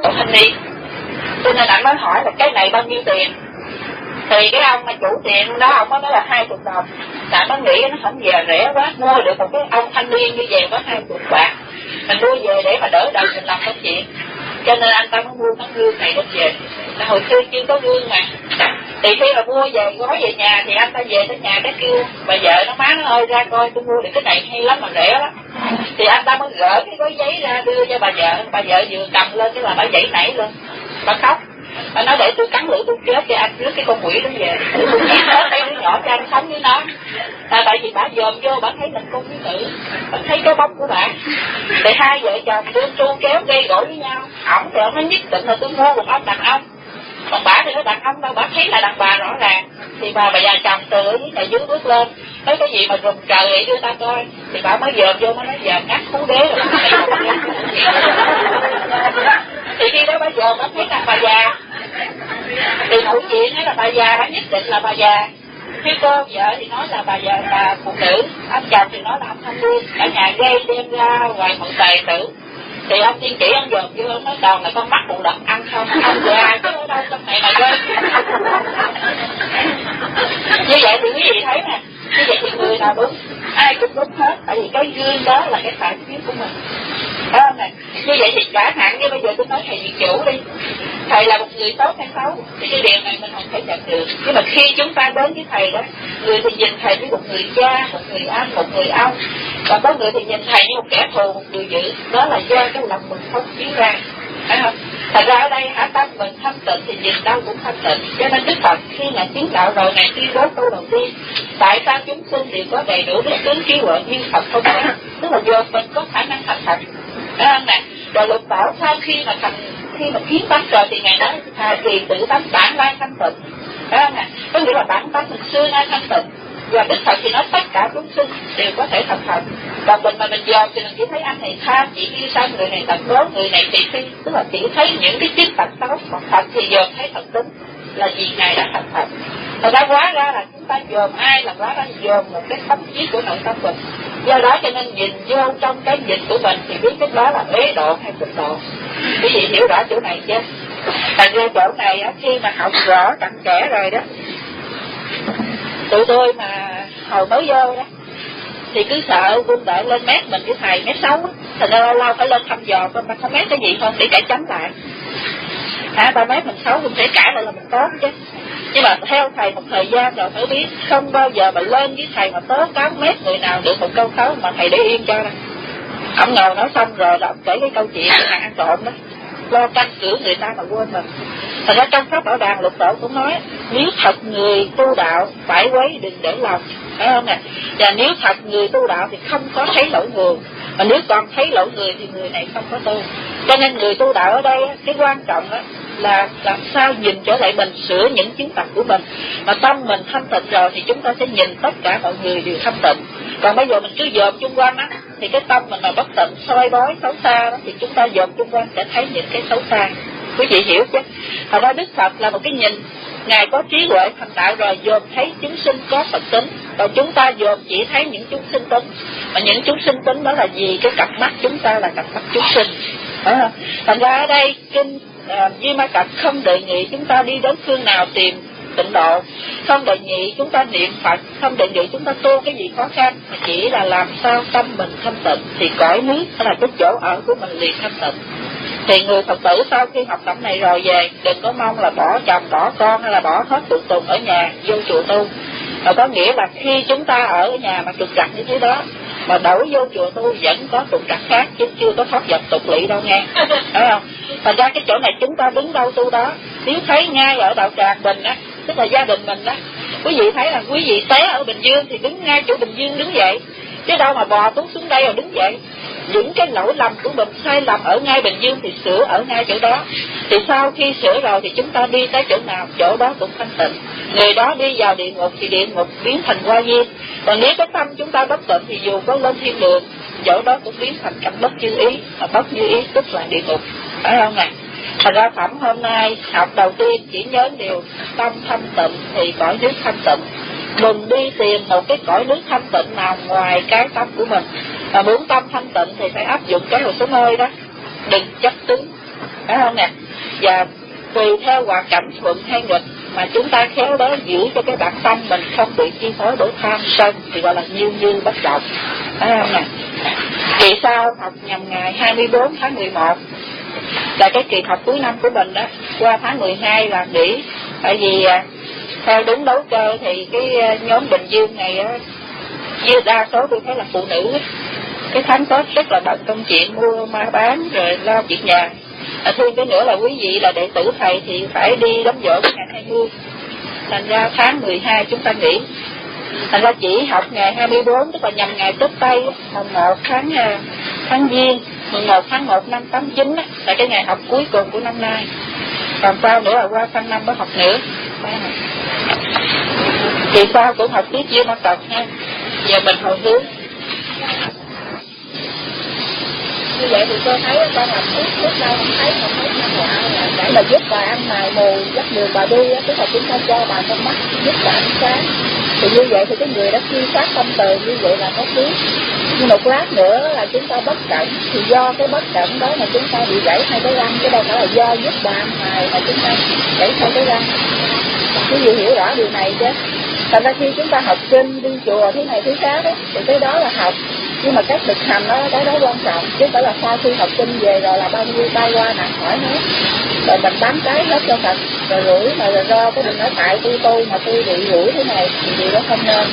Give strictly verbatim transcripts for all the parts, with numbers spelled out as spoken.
của thanh niên. Cho nên anh mới hỏi là cái này bao nhiêu tiền. Thì cái ông mà chủ tiệm đó, ông nói là hai chục đồng. Tại nó nghĩ nó không về rẻ quá, mua được một cái ông thanh niên như vậy có hai chục bạc, mình mua về để mà đỡ đầu mình làm công chuyện. Cho nên anh ta mới mua tấm gương này đem về. Là hồi xưa chưa có gương mà. Thì khi mà mua về gói về nhà thì anh ta về tới nhà cái kêu bà vợ nó, má nó ơi ra coi tôi mua được cái này hay lắm mà rẻ lắm. Thì anh ta mới gỡ cái gói giấy ra đưa cho bà vợ. Bà vợ vừa cầm lên cái là bà dậy nảy lên, bà khóc. Bà nói để tôi cắn lưỡi tôi chết cho anh rước cái con quỷ đó về. Tôi giết hết đây đứa nhỏ cho anh sống với nó. À, tại vì bà dòm vô bà thấy mình con quý nữ, bà thấy cái bóng của bà. Thì hai vợ chồng đưa tru kéo gây gỗ với nhau. Ổng thì ổng nói nhất định là tôi mua một ông đàn ông. Còn bà thì nó đàn ông đâu, bà thấy là đàn bà rõ ràng. Thì bà bà già chồng từ ở dưới này dưới bước lên, nói cái gì mà rùm trời vậy đưa ta coi. Thì bà mới dòm vô mới nói giờ ngắt khú đế rồi. Thì khi đó bà dòm bà thấy là bà già. Thì thủ diện nói là bà già, bà nhất định là bà già. Cái cô vợ thì nói là bà già bà phụ nữ, anh chồng thì nói là ông thanh niên. Cả nhà gây đem ra ngoài mượn tài tử. Thì ông tiên chỉ ông dòm vô, ông nói đòn là con mắt bụng đập ăn không, ông già chứ ở đâu trong này mà gây. Như vậy thì quý vị thấy nè, như vậy thì người nào đúng, ai cũng đúng hết, tại vì cái gương đó là cái phản chiếu của mình. Phải không nè? Như vậy thì cả hạn như bây giờ tôi nói thầy viện chủ đi, thầy là một người tốt hay xấu thì cái điều này mình không thể nhận được. Nhưng mà khi chúng ta đến với thầy đó, người thì nhìn thầy như một người cha, một người anh, một người ông, còn có người thì nhìn thầy như một kẻ thù, một người dữ. Đó là do cái lòng mình không chiếu ra. Phải không? Thật ra ở đây hả, tâm mình thanh tịnh thì nhìn đâu cũng thanh tịnh. Cho nên Đức Phật khi mà chứng đạo rồi này tuyên bố câu đầu tiên, tại sao chúng sinh đều có đầy đủ đức tính trí huệ nhưng Phật không có? Tức là do mình có khả năng thành thật. Phải không nè? Rồi Lục Bảo sau khi mà thành khi mà kiến tánh rồi thì ngài nói thà kỳ tự tánh bản lai thanh tịnh. Phải không nè? Có nghĩa là bản tánh mình xưa nay thanh tịnh. Và Đức Phật thì nói tất cả chúng sinh đều có thể thành thật. Còn mình mà mình dòm thì mình chỉ thấy anh này tham, chỉ yêu sao người này tận đố, người này thị phi. Tức là chỉ thấy những cái chức tật xấu. Còn thật thì dòm thấy thật tính là vì ngài đã thành thật. Thật ra quá ra là chúng ta dòm ai là quá ra dòm một cái tâm trí của nội tâm mình. Do đó cho nên nhìn vô trong cái nhìn của mình thì biết cái đó là ế độ hay cực độ. Quý vị hiểu rõ chỗ này chứ? Thành ra chỗ này á, khi mà học rõ cặn kẽ rồi đó, tụi tôi mà hồi mới vô đó thì cứ sợ quân đội lên mét mình với thầy mét xấu á, thành ra lâu lâu phải lên thăm dò coi ta có mét cái gì không để cải chấm lại. À, ta mét mình xấu cũng sẽ cãi lại là mình tốt chứ. Nhưng mà theo thầy một thời gian rồi mới biết không bao giờ mà lên với thầy mà tố cáo mét người nào được một câu xấu mà thầy để yên cho đâu. Ông ngồi nói xong rồi là ông kể cái câu chuyện của hàng ăn trộm đó, lo canh cửa người ta mà quên mình. Thật ra trong Pháp Bảo Đàn Lục Tổ cũng nói nếu thật người tu đạo phải quấy đừng để lòng. Phải không nè? Và nếu thật người tu đạo thì không có thấy lỗi người, mà nếu còn thấy lỗi người thì người này không có tu. Cho nên người tu đạo ở đây cái quan trọng đó là làm sao nhìn trở lại mình, sửa những chứng tật của mình. Mà tâm mình thanh tịnh rồi thì chúng ta sẽ nhìn tất cả mọi người đều thanh tịnh. Còn bây giờ mình cứ dòm chung quanh á, thì cái tâm mình mà bất tịnh, soi bói, xấu xa đó, thì chúng ta dòm chung quanh sẽ thấy những cái xấu xa. Quý vị hiểu chứ? Thật ra Đức Phật là một cái nhìn, ngài có trí huệ thành đạo rồi dòm thấy chúng sinh có Phật tính, còn chúng ta dòm chỉ thấy những chúng sinh tính. Mà những chúng sinh tính đó là gì? Cái cặp mắt chúng ta là cặp mắt chúng sinh. À, thành ra ở đây kinh à, Duy Ma Cập không đề nghị chúng ta đi đến phương nào tìm tịnh độ, không đề nghị chúng ta niệm Phật, không đề nghị chúng ta tu cái gì khó khăn, mà chỉ là làm sao tâm mình thanh tịnh thì cõi nước là cái chỗ ở của mình liền thanh tịnh. Thì người Phật tử sau khi học tập này rồi về đừng có mong là bỏ chồng bỏ con hay là bỏ hết tụi tùng ở nhà vô chùa tu. Mà có nghĩa là khi chúng ta ở nhà mà trục trặc như thế đó mà đổi vô chùa tu vẫn có trục trặc khác chứ chưa có thoát dập tục lỵ đâu nghe. Phải không? Thành ra cái chỗ này chúng ta đứng đâu tu đó. Nếu thấy ngay ở đạo tràng mình á, tức là gia đình mình đó, quý vị thấy là quý vị té ở Bình Dương thì đứng ngay chỗ Bình Dương đứng dậy, chứ đâu mà bò tuốt xuống đây rồi đứng dậy. Những cái lỗi lầm của mình sai lầm ở ngay Bình Dương thì sửa ở ngay chỗ đó. Thì sau khi sửa rồi thì chúng ta đi tới chỗ nào chỗ đó cũng thanh tịnh. Người đó đi vào địa ngục thì địa ngục biến thành hoa viên. Còn nếu cái tâm chúng ta bất tịnh thì dù có lên thiên đường, chỗ đó cũng biến thành cảnh bất như ý. Mà bất như ý tức là địa ngục. Phải không nè? Thành ra phẩm hôm nay học đầu tiên chỉ nhớ điều tâm thanh tịnh thì cõi nước thanh tịnh. Đừng đi tìm một cái cõi nước thanh tịnh nào ngoài cái tâm của mình. Mà muốn tâm thanh tịnh thì phải áp dụng cái hồ số nơi đó. Đừng chấp tướng. phải không nè? Và tùy theo hoạt cảnh thuận hay nghịch mà chúng ta khéo đó giữ cho cái bản tâm mình không bị chi phối bởi tham sân thì gọi là nhiêu như bất động, phải không nè? Vì sao học nhằm ngày hai mươi bốn tháng mười một là cái kỳ học cuối năm của mình đó, qua tháng mười hai là nghỉ, tại vì theo đúng đấu cơ thì cái nhóm Bình Dương này á, với đa số tôi thấy là phụ nữ, cái tháng Tết rất là bận công chuyện mua ma bán rồi lo việc nhà. À, thêm cái nữa là quý vị là đệ tử thầy thì phải đi đám giỗ ngày hai mươi, thành ra tháng mười hai chúng ta nghỉ, thành ra chỉ học ngày hai mươi bốn, tức là nhằm ngày Tết Tây, mùng một tháng tháng Giêng, mùng một tháng một năm tám chín á, là cái ngày học cuối cùng của năm nay. Còn sau nữa là qua sang năm mới học nữa. Vì sao cũng học tiếp với ma tộc ha. Giờ mình hồi hướng. Như vậy thì tôi thấy con làm thuốc lúc đâu không thấy, không thấy sao là để mà giúp bà ăn mài mù, dắt đường bà đi, tức là chúng ta cho bà con mắt, giúp bà ăn sáng. Thì như vậy thì cái người đã suy sát tâm từ như vậy là có phước. Nhưng một lát nữa là chúng ta bất cẩn, thì do cái bất cẩn đó mà chúng ta bị gãy hai cái răng, chứ đâu phải là do giúp bà ăn mài mà chúng ta gãy hai cái răng. Quý vị hiểu rõ điều này chứ? Thành ra khi chúng ta học kinh, đi chùa thế này thế khác ấy, thì cái đó là học. Nhưng mà cách thực hành đó, cái đó quan trọng. Chứ phải là sau khi học kinh về rồi là bao nhiêu bay qua nặng hỏi hết. Rồi mình bán cái hết cho Phật. Rồi rủi mà rồi do cái đừng nói tại tôi tôi mà tôi bị rủi thế này thì điều đó không nên.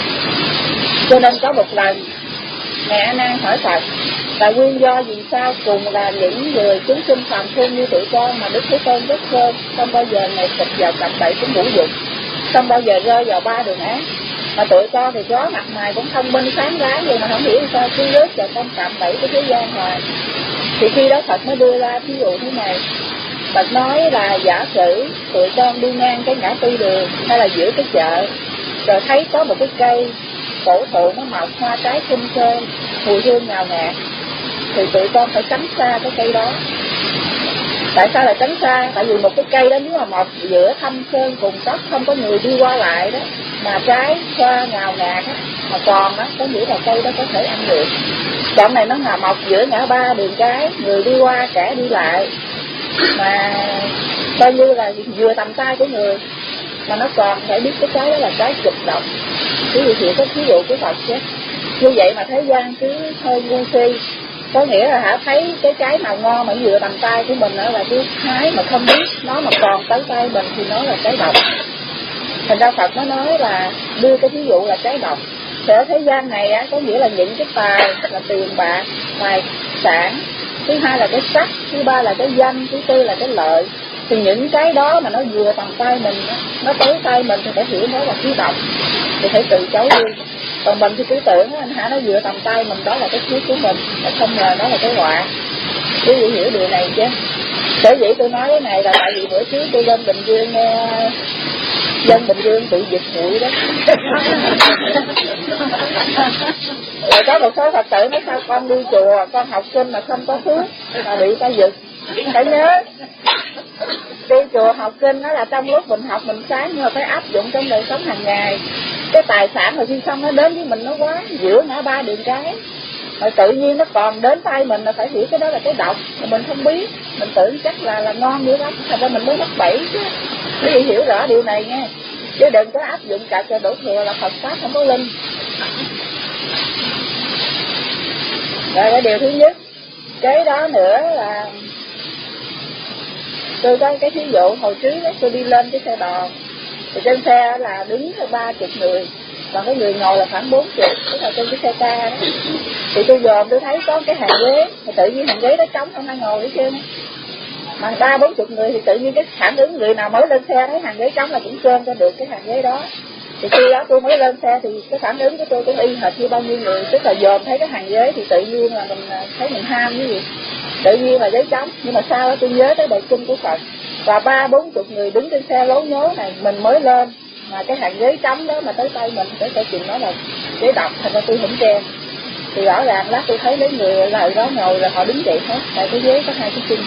Cho nên có một lần Ngài A Nan hỏi Phật là nguyên do vì sao cùng là những người chúng sinh phàm phu như tụi con mà Đức Thế Tôn rất hơn, không bao giờ ngày sụp vào cặp bẫy của ngũ dục, không bao giờ rơi vào ba đường ác. Mà tụi con thì có mặt mày cũng thông minh sáng gái vậy mà không hiểu sao cứ rớt vào trong cạm bẫy của thế gian hoài. Thì khi đó Phật mới đưa ra ví dụ thế này. Phật nói là giả sử tụi con đi ngang cái ngã tư đường hay là giữa cái chợ, rồi thấy có một cái cây cổ thụ nó mọc hoa trái xinh xơn, mùi hương ngào ngạt, thì tụi con phải tránh xa cái cây đó. Tại sao lại tránh xa? Tại vì một cái cây đó nếu mà mọc giữa thâm sơn cùng cốc, không có người đi qua lại đó, mà trái hoa ngào ngạt á, mà còn đó, có nghĩa là cây đó có thể ăn được. Còn này nó là mọc giữa ngã ba đường cái, người đi qua kẻ đi lại, mà coi như là vừa tầm tay của người, mà nó còn phải biết cái trái đó là trái cực độc. Quý vị hiểu có ví dụ của Phật chứ? Như vậy mà thế gian cứ hơi ngu si, có nghĩa là hả thấy cái trái nào ngon mà vừa tầm tay của mình đó là cứ hái mà không biết nó mà còn tới tay mình thì nó là trái độc. Thành ra Phật nó nói là đưa cái ví dụ là trái độc. Thì ở thế gian này á, có nghĩa là những cái tài là tiền bạc, tài sản, thứ hai là cái sắc, thứ ba là cái danh, thứ tư là cái lợi. Thì những cái đó mà nó vừa tầm tay mình, nó tới tay mình thì phải hiểu nó là khí độc, thì phải từ chối đi. Còn mình thì cứ tưởng anh hả nó vừa tầm tay mình đó là cái phước của mình, mà không ngờ đó là cái họa. Quý vị hiểu điều này chứ? Sở dĩ tôi nói cái này là tại vì bữa trước tôi lên Bình Dương nghe dân Bình Dương bị giật mũi đó. Rồi có một số Phật tử nói sao con đi chùa, con học kinh mà không có phước mà bị ta giật. Phải nhớ đi chùa học kinh đó là trong lúc mình học mình sáng, nhưng mà phải áp dụng trong đời sống hàng ngày. Cái tài sản rồi khi xong nó đến với mình nó quá giữa ngã ba đường cái, rồi tự nhiên nó còn đến tay mình là phải hiểu cái đó là cái độc, mà mình không biết, mình tưởng chắc là là ngon dữ lắm, thành ra mình mới mắc bẫy chứ. Quý vị hiểu rõ điều này nghe, chứ đừng có áp dụng cả cho đổ thừa là Phật pháp không có linh. Rồi cái điều thứ nhất. Cái đó nữa là tôi có cái thí dụ hồi trước ấy, tôi đi lên cái xe đò, thì trên xe là đứng ba chục người, còn cái người ngồi là khoảng bốn chục, tức là trên cái xe ca đó. Thì tôi dòm tôi thấy có cái hàng ghế, thì tự nhiên hàng ghế đó trống không ai ngồi hết trơn. Mà ba bốn chục người thì tự nhiên cái phản ứng người nào mới lên xe thấy hàng ghế trống là cũng trơn cho được cái hàng ghế đó. Thì khi đó tôi mới lên xe thì cái phản ứng của tôi cũng y hệt như bao nhiêu người, tức là dòm thấy cái hàng ghế thì tự nhiên là mình thấy mình ham cái gì, tự nhiên là ghế trống. Nhưng mà sau đó tôi nhớ tới bài kinh của Phật, và ba bốn chục người đứng trên xe lố nhố này, mình mới lên mà cái hàng ghế trống đó mà tới tay mình, tới tay chuyện đó là ghế độc, thành ra tôi không chen. Thì rõ ràng lát tôi thấy mấy người lại đó ngồi rồi họ đứng dậy hết, tại cái ghế có hai cái chân.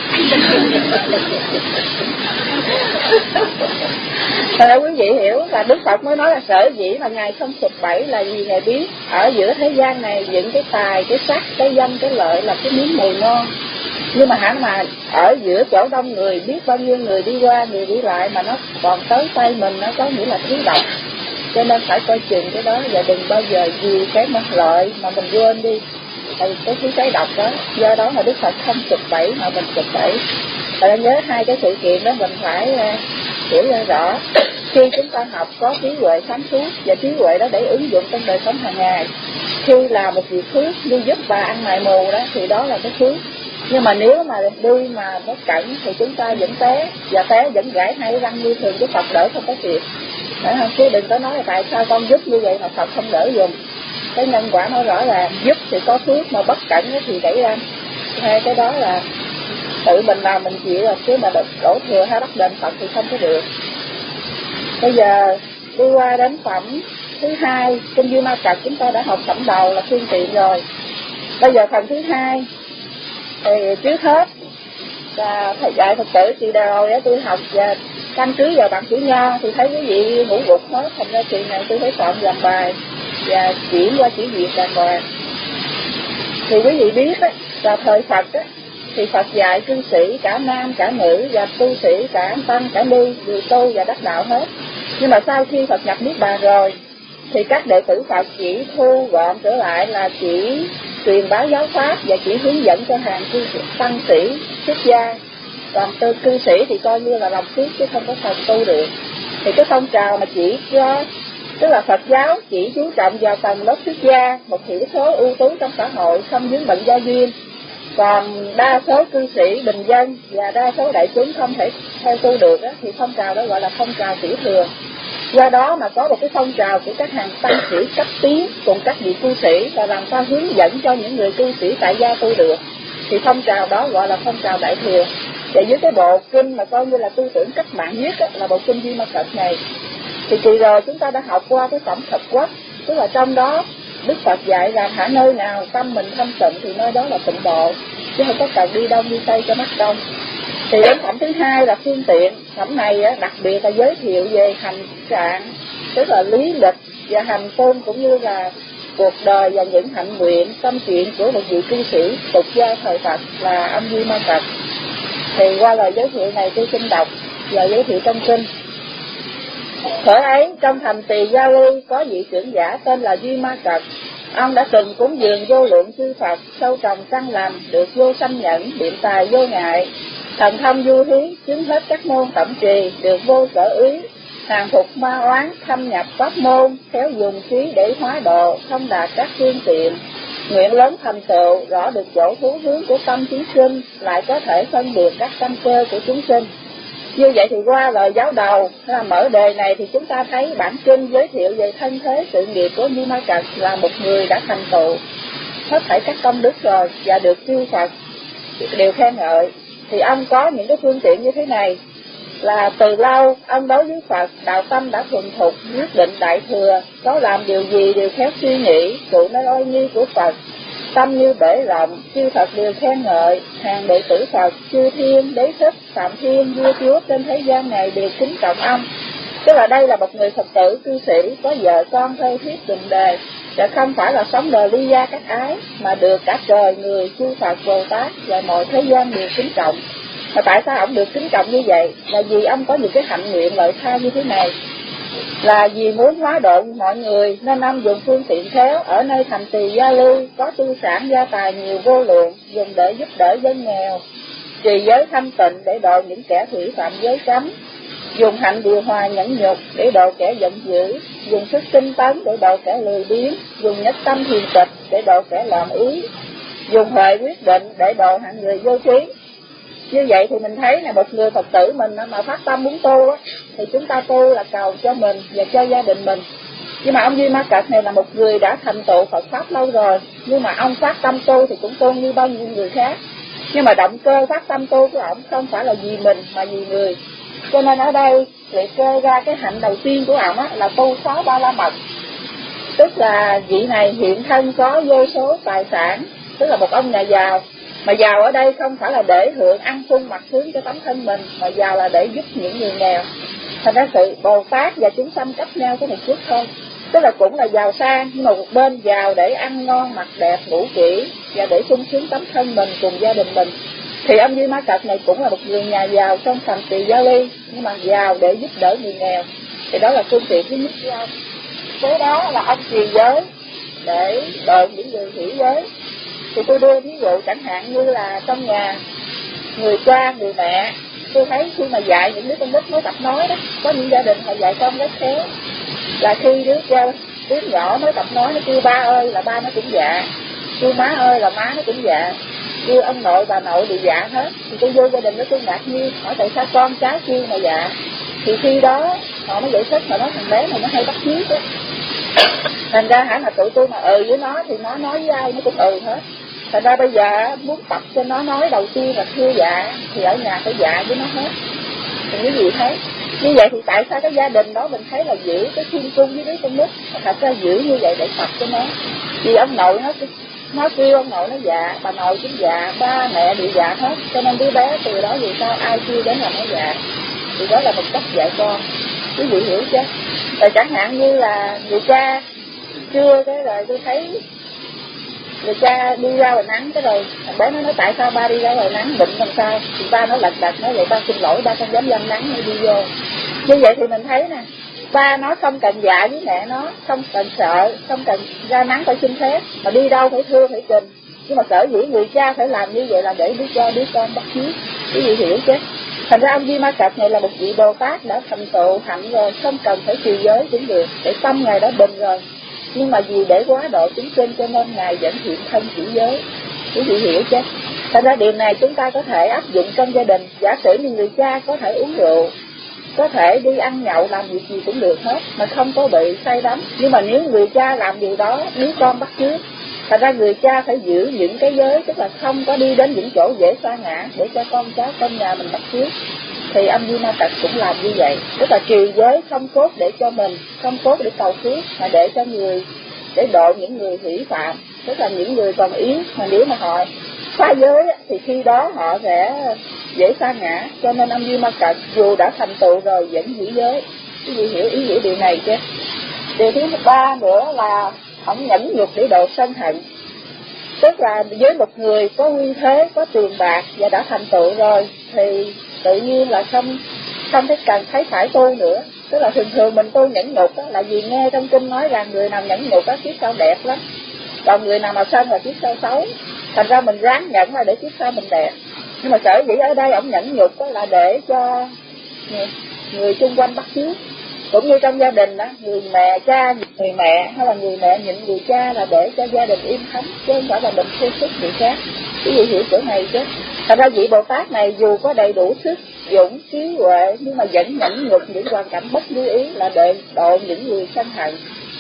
Thật ra quý vị hiểu là Đức Phật mới nói là sở dĩ mà Ngài không sụp bẫy là vì Ngài biết ở giữa thế gian này những cái tài, cái sắc, cái danh, cái lợi là cái miếng mồi ngon. Nhưng mà hẳn mà ở giữa chỗ đông người, biết bao nhiêu người đi qua người đi lại mà nó còn tới tay mình, nó có nghĩa là thứ độc. Cho nên phải coi chừng cái đó, và đừng bao giờ vì cái mắc lợi mà mình quên đi thì cái thứ cái độc đó. Do đó mà Đức Phật không trục bẫy mà mình trục bẫy. Và nhớ hai cái sự kiện đó mình phải uh, hiểu ra rõ. Khi chúng ta học có trí huệ sáng suốt, và trí huệ đó để ứng dụng trong đời sống hàng ngày. Khi làm một việc phước như giúp bà ăn mày mù đó thì đó là cái phước. Nhưng mà nếu mà đi mà bất cẩn thì chúng ta vẫn té, và té vẫn gãy hai cái răng như thường, cái Phật đỡ không có kịp. Phải không? Chứ đừng có nói là tại sao con giúp như vậy mà Phật không đỡ dùm. Cái nhân quả nói rõ là giúp thì có phước, mà bất cẩn thì gãy răng. Hai cái đó là tự mình làm mình chịu, là chứ mà đổ thừa hay đắp đền Phật thì không có được. Bây giờ đi qua đến phẩm thứ hai, kinh Duy Ma Cật chúng ta đã học phẩm đầu là phương tiện rồi. Bây giờ phần thứ hai thì trước hết và thầy dạy Phật tử chị rồi á, tôi học và căn cứ vào bằng chữ Nho thì thấy cái vị ngũ gục hết, thành ra chuyện này tôi phải soạn làm bài và chuyển qua chữ Việt đàng hoàng. Thì quý vị biết á, là thời Phật á thì Phật dạy cư sĩ cả nam cả nữ, và tu sĩ cả tăng cả ni đều tu và đắc đạo hết. Nhưng mà sau khi Phật nhập niết bàn rồi thì các đệ tử Phật chỉ thu gọn trở lại là chỉ truyền bá giáo pháp và chỉ hướng dẫn cho hàng cư sĩ, tăng sĩ xuất gia. Còn tư cư sĩ thì coi như là làm phước chứ không có phần tu được. Thì cái phong trào mà chỉ có, tức là Phật giáo chỉ chú trọng vào tầng lớp xuất gia, một thiểu số ưu tú trong xã hội không vướng bận gia duyên. Còn đa số cư sĩ bình dân và đa số đại chúng không thể theo tu được đó, thì phong trào đó gọi là phong trào tiểu thừa. Do đó mà có một cái phong trào của các hàng tăng sĩ cấp tiến cùng các vị cư sĩ là làm sao hướng dẫn cho những người cư sĩ tại gia tu được, thì phong trào đó gọi là phong trào đại thừa. Và dưới cái bộ kinh mà coi như là tư tưởng cách mạng viết á, là bộ kinh Duy Ma Cật này. Thì kỳ rồi chúng ta đã học qua cái phẩm Thực Quốc, tức là trong đó Đức Phật dạy rằng hả nơi nào tâm mình thanh tịnh thì nơi đó là tịnh độ, chứ không có cần đi đông đi tây cho mắc công. Thì đến phẩm thứ hai là phương tiện. Phẩm này á, đặc biệt là giới thiệu về hành trạng, tức là lý lịch và hành tôn, cũng như là cuộc đời và những hạnh nguyện tâm chuyện của một vị cư sĩ tục gia thời Phật là ông Duy Ma Cật. Thì qua lời giới thiệu này tôi xin đọc lời giới thiệu trong kinh. Thuở ấy trong thành Tỳ Gia Ly có vị trưởng giả tên là Duy Ma Cật. Ông đã từng cúng dường vô lượng chư Phật, sâu trồng căn lành, được vô sanh nhẫn, biện tài vô ngại, thần thông du hiến, chứng hết các môn tẩm trì, được vô sở úy, hàng phục ma oán, thâm nhập pháp môn, khéo dùng trí để hóa độ, thông đạt các phương tiện, nguyện lớn thành tựu, rõ được chỗ thú hướng của tâm chúng sinh, lại có thể phân biệt các căn cơ của chúng sinh. Như vậy thì qua lời giáo đầu là mở đề này thì chúng ta thấy bản kinh giới thiệu về thân thế sự nghiệp của Duy Ma Cật là một người đã thành tựu hết thảy các công đức rồi và được chư Phật đều khen ngợi. Thì ông có những cái phương tiện như thế này, là từ lâu ông đối với Phật đạo tâm đã thuần thục, quyết định đại thừa, có làm điều gì đều khéo suy nghĩ, trụ nơi oai nghi của Phật, tâm như bể rộng, chư Phật đều khen ngợi, hàng đệ tử Phật, chư thiên, đế thích, phạm thiên, vua chúa trên thế gian này đều kính trọng ông. Tức là đây là một người Phật tử cư sĩ có vợ con thê thiếp đình đề, và không phải là sống đời ly gia các ái, mà được cả trời người, chư Phật, Bồ Tát và mọi thế gian đều kính trọng. Mà tại sao ông được kính trọng như vậy? Là vì ông có những cái hạnh nguyện lợi tha như thế này, là vì muốn hóa độ mọi người nên ông dùng phương tiện khéo. Ở nơi thành Tỳ Gia Ly có tư sản gia tài nhiều vô lượng, dùng để giúp đỡ dân nghèo, trì giới thanh tịnh để độ những kẻ thủy phạm giới cấm, dùng hạnh điều hòa nhẫn nhục để độ kẻ giận dữ, dùng sức tinh tấn để độ kẻ lười biếng, dùng nhất tâm thiền tịch để độ kẻ loạn ý, dùng huệ quyết định để độ hạng người vô trí. Như vậy thì mình thấy là một người Phật tử mình mà phát tâm muốn tu á, thì chúng ta tu là cầu cho mình và cho gia đình mình. Nhưng mà ông Duy Ma Cật này là một người đã thành tựu Phật Pháp lâu rồi, nhưng mà ông phát tâm tu thì cũng tu như bao nhiêu người khác. Nhưng mà động cơ phát tâm tu của ông không phải là vì mình mà vì người. Cho nên ở đây liệt kê ra cái hạnh đầu tiên của ông á, là tu sáu ba la mật. Tức là vị này hiện thân có vô số tài sản, tức là một ông nhà giàu. Mà giàu ở đây không phải là để hưởng ăn sung mặc sướng cho tấm thân mình, mà giàu là để giúp những người nghèo. Thành ra sự Bồ Tát và chúng sanh cách nhau có một chút thôi. Tức là cũng là giàu sang, nhưng mà một bên giàu để ăn ngon mặc đẹp ngủ kỹ, và để sung sướng tấm thân mình cùng gia đình mình. Thì ông Duy Ma Cật này cũng là một người nhà giàu trong thành Tỳ Gia Ly, nhưng mà giàu để giúp đỡ người nghèo. Thì đó là phương tiện thứ nhất của ông. Kế đó là ông trì giới để đợi những người hỷ giới. Thì tôi đưa ví dụ chẳng hạn như là trong nhà người cha, người mẹ, tôi thấy khi mà dạy những đứa con nít mới tập nói đó, có những gia đình họ dạy con rất khéo, là khi đứa cha, đứa nhỏ mới tập nói nó kêu ba ơi là ba nó cũng dạ, kêu má ơi là má nó cũng dạ, kêu ông nội bà nội đều dạ hết. Thì tôi vô gia đình đó tôi ngạc nhiên, hỏi tại sao con cháu kêu mà dạ. Thì khi đó họ mới giải thích, mà nói thằng bé này nó hay bắt chước á, thành ra hả là tụi tôi mà ừ với nó thì nó nói với ai nó cũng ừ hết. Thành ra bây giờ muốn tập cho nó nói đầu tiên là thưa dạ, thì ở nhà phải dạ với nó hết. Thì cái gì thế? Như vậy thì tại sao cái gia đình đó mình thấy là giữ cái thiên cung với đứa con nít, thật ra giữ như vậy để tập cho nó. Vì ông nội nó nó kêu ông nội nó dạ, bà nội cũng dạ, ba mẹ đều dạ hết, cho nên đứa bé từ đó vì sao ai kêu đến là nó dạ. Thì đó là một cách dạy con, quý vị hiểu chứ? Rồi chẳng hạn như là người cha chưa cái rồi tôi thấy người cha đi ra ngoài nắng, cái rồi thằng bé nó nói tại sao ba đi ra ngoài nắng, bệnh làm sao, thì ba nó lật đật nói vậy ba xin lỗi, ba không dám dám nắng mới đi vô. Như vậy thì mình thấy nè, ba nó không cần dạ với mẹ nó, không cần sợ, không cần ra nắng phải xin phép, mà đi đâu phải thưa phải trình. Nhưng mà sở dĩ người cha phải làm như vậy là để đứa cho đứa con bắt chước, quý vị hiểu chứ? Thành ra ông Duy Ma Cật này là một vị Bồ Tát đã thành tựu hạnh rồi, không cần phải trì giới cũng được, để tâm Ngài đã bình rồi. Nhưng mà vì để quá độ chúng sinh cho nên Ngài vẫn hiện thân chỉ giới, quý vị hiểu chứ? Thành ra điều này chúng ta có thể áp dụng trong gia đình. Giả sử như người cha có thể uống rượu, có thể đi ăn nhậu làm việc gì cũng được hết, mà không có bị say đắm. Nhưng mà nếu người cha làm điều đó, đứa con bắt chước. Thành ra người cha phải giữ những cái giới, tức là không có đi đến những chỗ dễ sa ngã để cho con cháu trong nhà mình bắt chước. Thì ông Duy Ma Cật cũng làm như vậy, tức là trì giới không cốt để cho mình, không cốt để cầu phước, mà để cho người, để độ những người hỷ phạm, tức là những người còn yếu, mà nếu mà họ phá giới thì khi đó họ sẽ dễ sa ngã. Cho nên ông Duy Ma Cật dù đã thành tựu rồi vẫn giữ giới. Quý vị hiểu ý nghĩa điều này chứ? Điều thứ ba nữa là ông nhẫn nhục để độ sân hận. Tức là với một người có uy thế, có tiền bạc và đã thành tựu rồi thì tự nhiên là không không thấy cần thấy phải tu nữa. Tức là thường thường mình tu nhẫn nhục đó, là vì nghe trong kinh nói rằng người nào nhẫn nhục đó kiếp sau đẹp lắm, còn người nào mà sân là kiếp sau xấu. Thành ra mình ráng nhẫn là để kiếp sau mình đẹp. Nhưng mà sở dĩ ở đây ông nhẫn nhục đó là để cho người, người xung quanh bắt chước. Cũng như trong gia đình đó, người mẹ cha người mẹ, hay là người mẹ nhịn người cha là để cho gia đình im thấm, chứ không phải là mình thu sức người khác. Quý vị hiểu chỗ này chứ? Thật ra vị Bồ Tát này dù có đầy đủ sức, dũng, trí huệ, nhưng mà vẫn nhẫn nhục những hoàn cảnh bất như ý là để độ những người sân hận.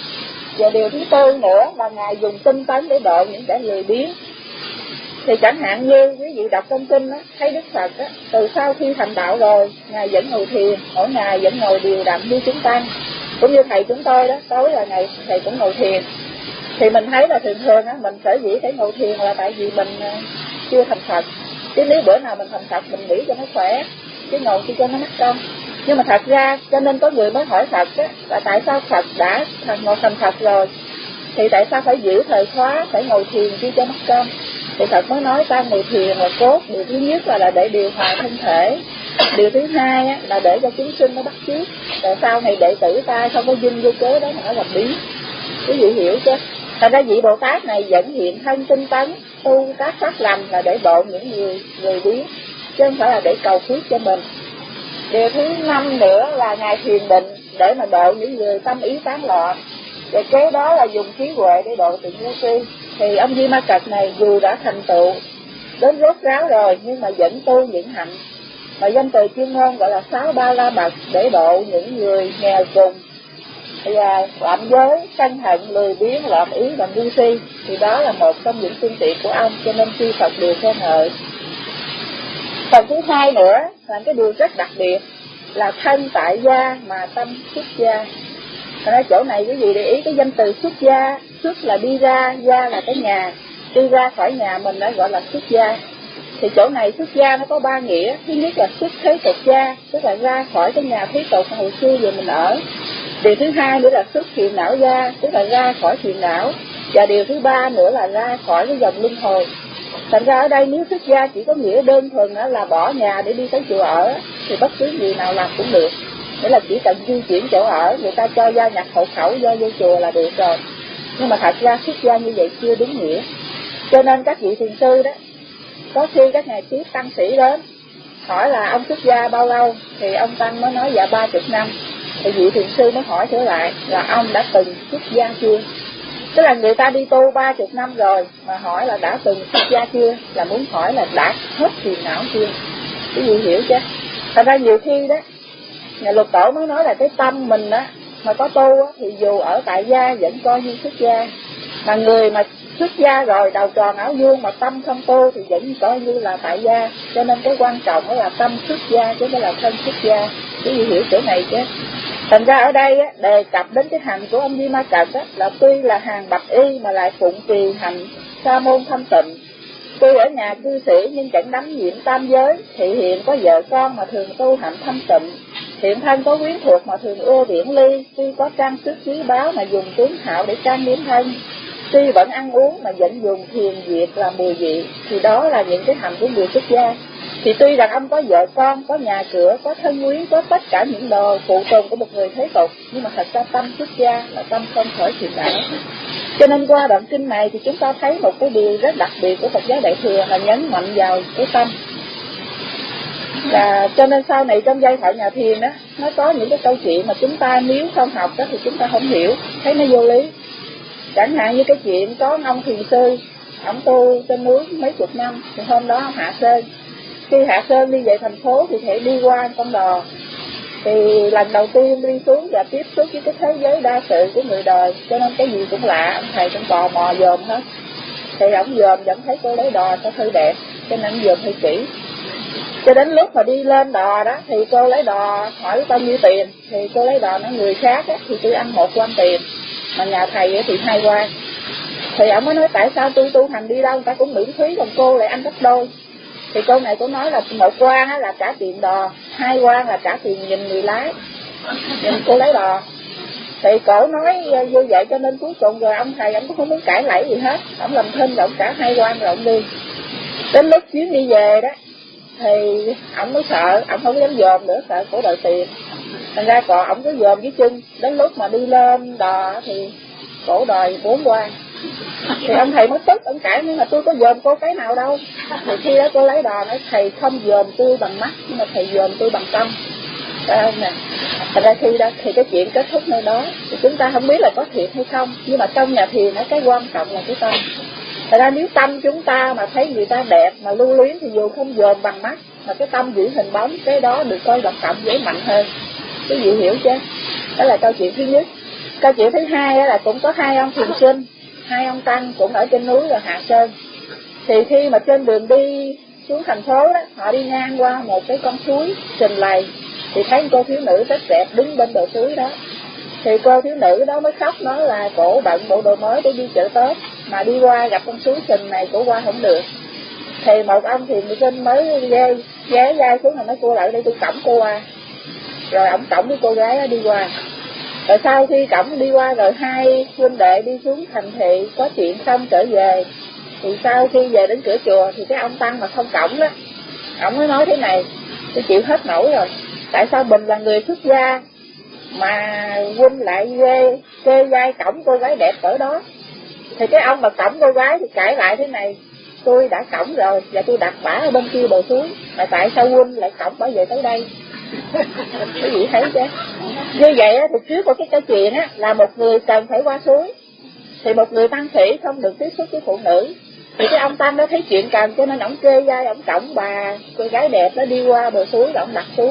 Và điều thứ tư nữa là Ngài dùng tinh tấn để độ những kẻ lười biếng. Thì chẳng hạn như quý vị đọc trong kinh đó, thấy Đức Phật đó, từ sau khi thành đạo rồi, Ngài vẫn ngồi thiền, mỗi ngày vẫn ngồi đều đặn như chúng tăng. Cũng như thầy chúng tôi đó, tối là ngày thầy cũng ngồi thiền. Thì mình thấy là thường thường á, mình sở dĩ phải ngồi thiền là tại vì mình chưa thành Phật. Chứ nếu bữa nào mình thành Phật mình nghĩ cho nó khỏe, chứ ngồi chứ cho nó mắc công. Nhưng mà thật ra, cho nên có người mới hỏi Phật á, là tại sao Phật đã thành ngồi thành Phật rồi, thì tại sao phải giữ thời khóa, phải ngồi thiền chứ cho mắc công. Thì Phật mới nói ta ngồi thiền là cốt. Điều thứ nhất là, là để điều hòa thân thể. Điều thứ hai á, là để cho chúng sinh nó bắt chước. Tại sau này đệ tử ta không có dinh vô cớ đó mà nó làm biến. Quý vị hiểu chứ? Thành ra vị Bồ Tát này vẫn hiện thân tinh tấn, tu các pháp lành là để độ những người người biến, chứ không phải là để cầu phước cho mình. Điều thứ năm nữa là Ngài thiền định để mà độ những người tâm ý tán loạn. Và kế đó là dùng trí huệ để độ từng ngu si. Thì ông Duy Ma Cật này dù đã thành tựu đến rốt ráo rồi, nhưng mà vẫn tu những hạnh mà danh từ chuyên môn gọi là sáu ba la mật, để độ những người nghèo cùng và phạm giới, sân hận, lười biếng, loạn ý và ngu si. Thì đó là một trong những phương tiện của ông, cho nên chư Phật đều khen ngợi. Phần thứ hai nữa là cái điều rất đặc biệt là thân tại gia mà tâm xuất gia. Ở đây chỗ này quý vị để ý cái danh từ xuất gia. Xuất là đi ra, gia là cái nhà, đi ra khỏi nhà mình đã gọi là xuất gia. Thì chỗ này xuất gia nó có ba nghĩa. Thứ nhất là xuất thế tục gia, tức là ra khỏi cái nhà thế tục hồi xưa về mình ở. Điều thứ hai nữa là xuất phiền não gia, tức là ra khỏi phiền não. Và điều thứ ba nữa là ra khỏi cái dòng luân hồi. Thành ra ở đây nếu xuất gia chỉ có nghĩa đơn thuần là bỏ nhà để đi tới chùa ở, thì bất cứ gì nào làm cũng được. Nghĩa là chỉ cần di chuyển chỗ ở, người ta cho gia nhập hộ khẩu do vô chùa là được rồi. Nhưng mà thật ra xuất gia như vậy chưa đúng nghĩa. Cho nên các vị thiền sư đó, có khi các ngài tiếp tăng sĩ đến hỏi là ông xuất gia bao lâu, thì ông tăng mới nói dạ ba chục năm. Thì vị thiền sư mới hỏi trở lại là ông đã từng xuất gia chưa. Tức là người ta đi tu ba chục năm rồi mà hỏi là đã từng xuất gia chưa, là muốn hỏi là đã hết phiền não chưa. Cái gì hiểu chứ. Thật ra nhiều khi đó, nhà Lục Tổ mới nói là cái tâm mình á mà có tu á, thì dù ở tại gia vẫn coi như xuất gia. Mà người mà xuất gia rồi đầu tròn áo vuông mà tâm không tu thì vẫn coi như là tại gia. Cho nên cái quan trọng là tâm xuất gia chứ không phải là thân xuất gia. Cái gì hiểu chỗ này chứ. Thành ra ở đây á, đề cập đến cái hành của ông Di Ma Cật á, là tuy là hàng bạch y mà lại phụng trì hành sa môn thanh tịnh. Tuy ở nhà cư sĩ nhưng chẳng đắm nhiễm tam giới, thị hiện có vợ con mà thường tu hạnh thanh tịnh. Hiện thân có quyến thuộc mà thường ưa điển ly, tuy có trang sức quý báu mà dùng tướng hạo để trang điểm thân. Tuy vẫn ăn uống mà vẫn dùng thiền diệt làm mùi vị, thì đó là những cái hành của người xuất gia. Thì tuy rằng ông có vợ con, có nhà cửa, có thân quyến, có tất cả những đồ phụ tùng của một người thế tục, nhưng mà thật ra tâm xuất gia là tâm không khỏi phiền não. Cho nên qua đoạn kinh này thì chúng ta thấy một cái điều rất đặc biệt của Phật giáo Đại Thừa là nhấn mạnh vào cái tâm. Và cho nên sau này trong giai thoại nhà thiền đó, nó có những cái câu chuyện mà chúng ta nếu không học đó thì chúng ta không hiểu, thấy nó vô lý. Chẳng hạn như cái chuyện có ông thiền sư, ông tu trên núi mấy chục năm, thì hôm đó ông hạ sơn. Khi hạ sơn đi về thành phố thì thể đi qua con đò. Thì lần đầu tiên đi xuống và tiếp xúc với cái thế giới đa sự của người đời, cho nên cái gì cũng lạ, ông thầy cũng tò mò dòm hết. Thì ông dòm vẫn thấy cô lấy đò sao hơi đẹp, cho nên ông dòm hơi kỹ. Cho đến lúc mà đi lên đò đó thì cô lấy đò hỏi bao nhiêu tiền, thì cô lấy đò nói người khác á, thì tôi ăn một quan tiền, mà nhà thầy ấy thì hai quan. Thì ông mới nói tại sao tôi tu hành đi đâu người ta cũng miễn phí, còn cô lại ăn gấp đôi. Thì cô này cũng nói là một quan á là trả tiền đò, hai quan là trả tiền nhìn người lái, nhìn cô lấy đò. Thì cổ nói như vậy cho nên cuối cùng rồi ông thầy ông cũng không muốn cãi lẫy gì hết, ông làm thinh rồi ông trả hai quan rồi ông đi. Đến lúc chuyến đi về đó thì ông mới sợ, ông không dám dòm nữa, sợ cổ đòi tiền. Thành ra còn ông cứ dòm với chân, đến lúc mà đi lên đò thì cổ đòi bốn quan. Thì ông thầy mới tức, ông cãi nhưng mà tôi có dòm cô cái nào đâu. Thì khi đó cô lấy đò nói thầy không dòm tôi bằng mắt, nhưng mà thầy dòm tôi bằng tâm. Phải không nè? Thành ra khi đó thì cái chuyện kết thúc nơi đó. Thì chúng ta không biết là có thiệt hay không, nhưng mà trong nhà thiền nó cái quan trọng là cái tâm. Thật ra nếu tâm chúng ta mà thấy người ta đẹp mà lưu luyến thì dù không dòm bằng mắt, mà cái tâm giữ hình bóng, cái đó được coi là cộng dễ mạnh hơn. Quý vị hiểu chứ? Đó là câu chuyện thứ nhất. Câu chuyện thứ hai là cũng có hai ông thiền sinh, hai ông tăng cũng ở trên núi rồi hạ sơn. Thì khi mà trên đường đi xuống thành phố đó, họ đi ngang qua một cái con suối Trình Lầy, thì thấy một cô thiếu nữ rất đẹp đứng bên bờ suối đó. Thì cô thiếu nữ đó mới khóc nói là cổ bận bộ đồ mới để đi chợ Tết, mà đi qua gặp con suối Trình này cổ qua không được. Thì một ông thiền sinh mới ghé ghé vai xuống rồi nói cô lại đây tôi cõng cô qua. Rồi ông cõng với cô gái đó đi qua. Rồi sau khi cõng đi qua rồi hai huynh đệ đi xuống thành thị có chuyện xong trở về. Thì sau khi về đến cửa chùa thì cái ông tăng mà không cõng đó, ông mới nói thế này, tôi chịu hết nổi rồi. Tại sao mình là người xuất gia mà huynh lại ghê kê vai cõng cô gái đẹp cỡ đó? Thì cái ông mà cõng cô gái thì cãi lại thế này, tôi đã cõng rồi và tôi đặt bả ở bên kia bờ suối, mà tại sao huynh lại cõng bả về tới đây? Quý vị thấy chứ? Như vậy á, thì trước của cái câu chuyện á là một người cần phải qua suối, thì một người tăng sĩ không được tiếp xúc với phụ nữ. Thì cái ông tăng đó thấy chuyện cần cho nên ổng kê vai, ổng cõng bà cô gái đẹp đó đi qua bờ suối rồi ổng đặt xuống.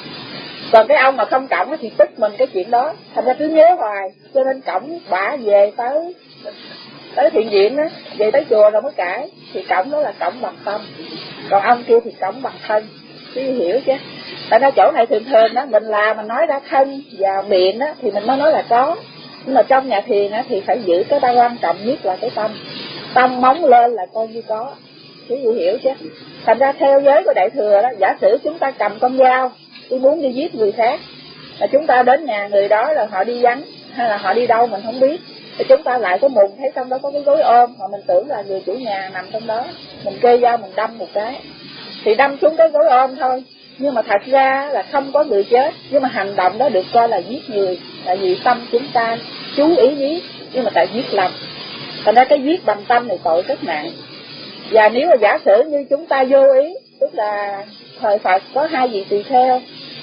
Còn cái ông mà không cõng thì tức mình cái chuyện đó, thành ra cứ nhớ hoài, cho nên cõng bả về tới tới thiện viện á, về tới chùa rồi mới cãi. Thì cõng đó là cõng bằng tâm, còn ông kia thì cõng bằng thân. Quý vị hiểu chứ? Tại ra chỗ này thường thường đó, mình làm mình nói ra thân và miệng á thì mình mới nói là có, nhưng mà trong nhà thiền á thì phải giữ cái đa quan trọng nhất là cái tâm. Tâm móng lên là coi như có. Quý vị hiểu chứ? Thành ra theo giới của Đại Thừa đó, giả sử chúng ta cầm con dao đi muốn đi giết người khác, mà chúng ta đến nhà người đó là họ đi vắng hay là họ đi đâu mình không biết, thì chúng ta lại có mùng thấy trong đó có cái gối ôm mà mình tưởng là người chủ nhà nằm trong đó, mình kê dao mình đâm một cái thì đâm xuống cái gối ôm thôi, nhưng mà thật ra là không có người chết, nhưng mà hành động đó được coi là giết người, tại vì tâm chúng ta chú ý giết, nhưng mà tại giết lầm, thành ra cái giết bằng tâm này tội rất nặng. Và nếu mà giả sử như chúng ta vô ý, tức là thời Phật có hai vị tỳ kheo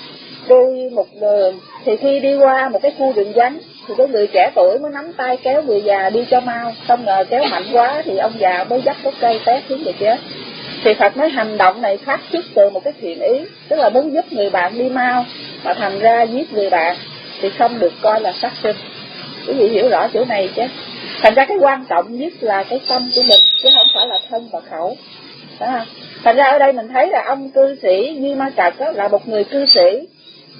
đi một đường, thì khi đi qua một cái khu rừng vắng thì có người trẻ tuổi mới nắm tay kéo người già đi cho mau, không ngờ kéo mạnh quá thì ông già mới dắt gốc cây té xuống rồi chết. Thì Phật nói hành động này phát xuất từ một cái thiện ý, tức là muốn giúp người bạn đi mau, mà thành ra giết người bạn thì không được coi là sát sinh. Quý vị hiểu rõ chỗ này chứ? Thành ra cái quan trọng nhất là cái tâm của mình, chứ không phải là thân và khẩu. Đó không? Thành ra ở đây mình thấy là ông cư sĩ Duy Ma Cật là một người cư sĩ,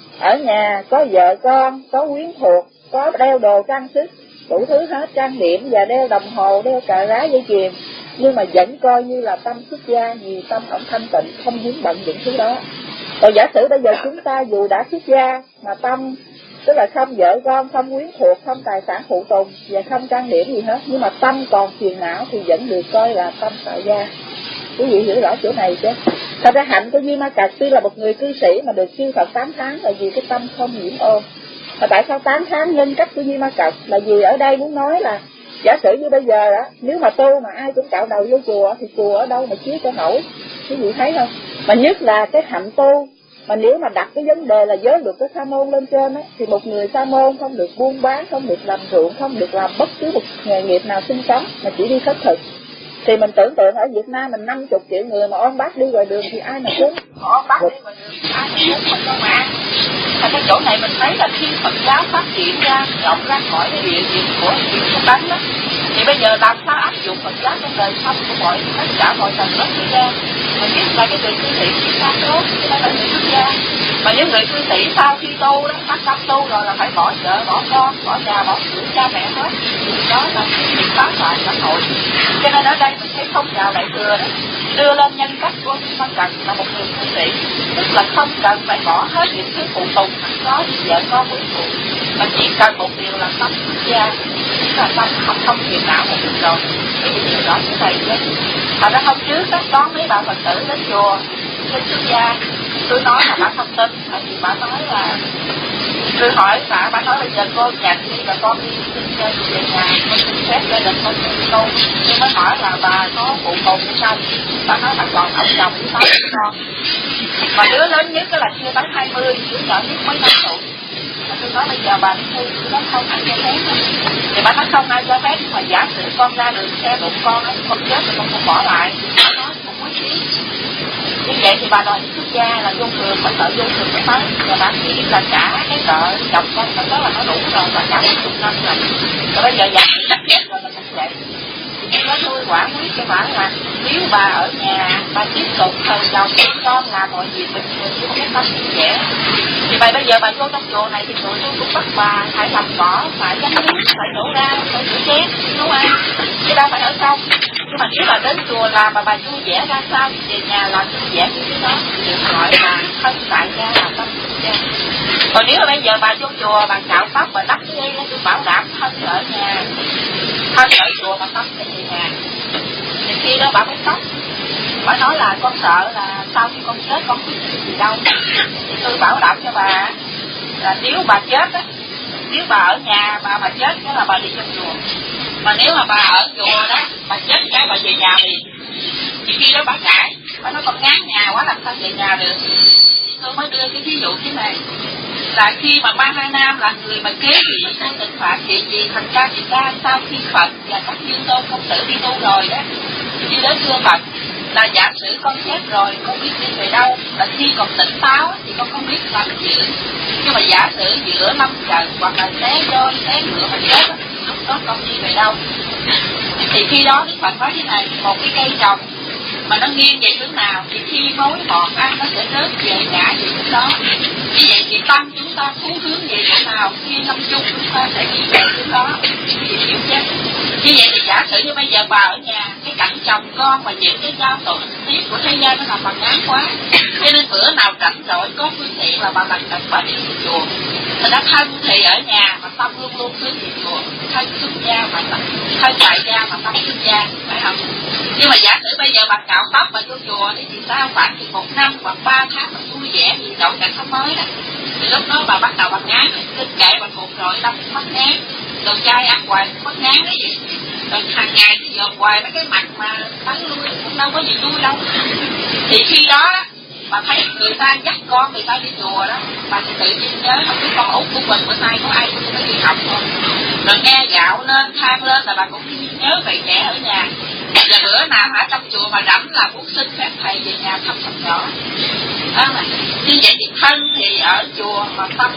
ở nhà có vợ con, có quyến thuộc, có đeo đồ trang sức, đủ thứ hết, trang điểm và đeo đồng hồ, đeo cà rá dây chuyền, nhưng mà vẫn coi như là tâm xuất gia, vì tâm ông thanh tịnh, không vướng bận những thứ đó. Còn giả sử bây giờ chúng ta dù đã xuất gia mà tâm, tức là không vợ con, không quyến thuộc, không tài sản phụ tùng và không trang điểm gì hết, nhưng mà tâm còn phiền não thì vẫn được coi là tâm tại gia. Quý vị hiểu rõ chỗ này chứ? Thật ra hạnh của Duy Ma Cật tuy là một người cư sĩ mà được siêu Phật tán thán là vì cái tâm không nhiễm ô. Mà tại sao tán thán nhân cách của Duy Ma Cật? Là vì ở đây muốn nói là giả sử như bây giờ đó, nếu mà tu mà ai cũng cạo đầu vô chùa thì chùa ở đâu mà chiếu cho nổi, quý vị thấy không? Mà nhất là cái hạnh tu, mà nếu mà đặt cái vấn đề là giới luật của sa môn lên trên á, thì một người sa môn không được buôn bán, không được làm ruộng, không được làm bất cứ một nghề nghiệp nào sinh sống, mà chỉ đi khất thực. Thì mình tưởng tượng ở Việt Nam mình năm mươi triệu người mà ôm bát đi ngoài đường thì ai mà cúng? Ôm bát đi ngoài đường thì ai mà cúng mình đâu mà ăn. Tại cái chỗ này mình thấy là khi Phật giáo phát triển ra, rộng ra khỏi cái địa diện của chuyện của tánh đó, thì bây giờ làm sao áp dụng Phật giáo trong đời sống của mọi tất cả mọi tầng lớp người ra. Mình biết là cái người cư sĩ chúng ta tốt, chứ không phải người xuất gia. Mà những người cư sĩ sau khi tu đó, bắt tâm tu rồi là phải bỏ vợ, bỏ con, bỏ nhà, bỏ cửa cha mẹ hết. Đó là việc phá hoại xã hội. Cho nên ở đây mình thấy không trào Đại Thừa đó, đưa lên nhân cách của Duy Ma Cật là một người cư sĩ, tức là không cần phải bỏ hết những thứ phụ tùng có như vợ con quyến thuộc, mà chỉ cần một điều là tâm xuất gia, tức là tâm không không phiền não một chút rồi. Cái gì điều đó như này chứ. Thật ra hôm trước đó, có mấy bà Phật tử đến chùa đến xuất gia, tôi nói là bà không tin, tại vì bà nói là tôi hỏi bà, bà nói bây giờ cô nhặt đi và con đi xin về nhà, con xin phép gia đình con đi tu. Tôi mới hỏi là bà có phụ tùng hay sao? Bà nói bà còn ông chồng với sáu đứa con. Mà đứa lớn nhất là chưa tới hai mươi, đứa nhỏ nhất mới năm tuổi. Mà tôi nói bây giờ bà đi tu, tôi nói không ai cho phép. Thì bà nói không ai cho phép, mà giả sử con ra đường xe đụng con, con chết thì con không bỏ lại. Bà nói không có gì. Như vậy thì bà đòi xuất gia là vô thường, bà sợ vô thường mới tới. Và bà nghĩ là cả cái nợ chồng con đó là nó đủ rồi, bà trả một chục năm rồi. Rồi bây giờ giả sử đắc chết rồi là không vậy. Thì nói tôi quả quyết cho bà là nếu bà ở nhà, bà tiếp tục thời chồng con làm mọi việc bình thường chứ không có tâm dễ. Thì bà bây giờ bà vô trong chùa này thì tụi tôi cũng bắt bà phải làm cỏ, phải chánh nước, phải đổ ra, phải rửa chén, nấu ăn. Chứ đâu phải ở trong. Nhưng mà nếu bà đến chùa làm mà bà vui vẻ ra sao thì về nhà làm vui vẻ như thế đó thì được gọi là thân tại gia, là tâm xuất gia. Còn nếu mà bây giờ bà vô chùa bà cạo tóc bà đắp cái tôi bảo đảm thân ở nhà, thân ở chùa mà tâm sẽ về nhà. Thì khi đó bà mới tóc, bà nói là con sợ là sau khi con chết con không biết gì đâu. Thì tôi bảo đảm cho bà là nếu bà chết á, nếu bà ở nhà bà mà chết đó là bà đi vô chùa. Mà nếu mà bà ở chùa đó, bà chết cái bà về nhà liền. Thì khi đó bà cãi, bà nói con ngán nhà quá làm sao về nhà được. Tôi mới đưa cái ví dụ thế này, là khi mà Ba La Nam là người mà kế vị tôi định phạt chuyện gì, thành ra Việt Nam sau khi Phật và các Dương Tôn Công Tử đi tu rồi đó, đi đến thưa Phật là giả sử con chết rồi, con biết đi về đâu, là khi còn tỉnh táo thì con không biết làm gì. Nhưng mà giả sử giữa năm trận hoặc là té rơi, té ngựa mà chết đó, lúc đó con đi về đâu? Thì khi đó Đức Phật nói thế này, một cái cây trồng mà nó nghiêng về hướng nào thì khi mối ngọt ăn nó sẽ rớt về ngã về hướng đó. Như vậy thì tâm chúng ta thú hướng về chỗ nào, khi năm chung chúng ta sẽ đi về hướng đó. Thì hiểu chứ? Như vậy thì giả sử như bây giờ bà ở nhà, cái cảnh chồng con và những cái giao tổ tiếp của thế gian nó là phần ngán quá. Cho nên bữa nào rảnh rỗi có phương tiện nhiên là bà lần lần bà đi chùa. Thì nó thân thì ở nhà mà tâm luôn luôn hướng về chùa, thân xuất gia mà tâm, thân tại gia mà tâm xuất gia, phải không? Nhưng mà giả sử bây giờ bà cạo tóc bà vô chùa đi thì sao khoảng thì một năm hoặc ba tháng mà vui vẻ gì đậu cảnh không mới đó, thì lúc đó bà bắt đầu bà ngán, kinh kệ bà thuộc rồi tâm mất ngán, đồ chai ăn hoài mất ngán cái gì, rồi hàng ngày thì dòm hoài mấy cái mặt mà bắn lui cũng đâu có gì vui đâu. Thì khi đó bà thấy người ta dắt con người ta đi chùa đó, bà sẽ tự nhiên nhớ không biết con út của mình bữa nay có ai cũng đi học không, rồi nghe gạo lên than lên là bà cũng nhớ về trẻ ở nhà. Và bữa nào ở trong chùa mà rảnh là muốn xin phép thầy về nhà thăm thăm nhỏ đó mà. Như vậy thì thân thì ở chùa mà tâm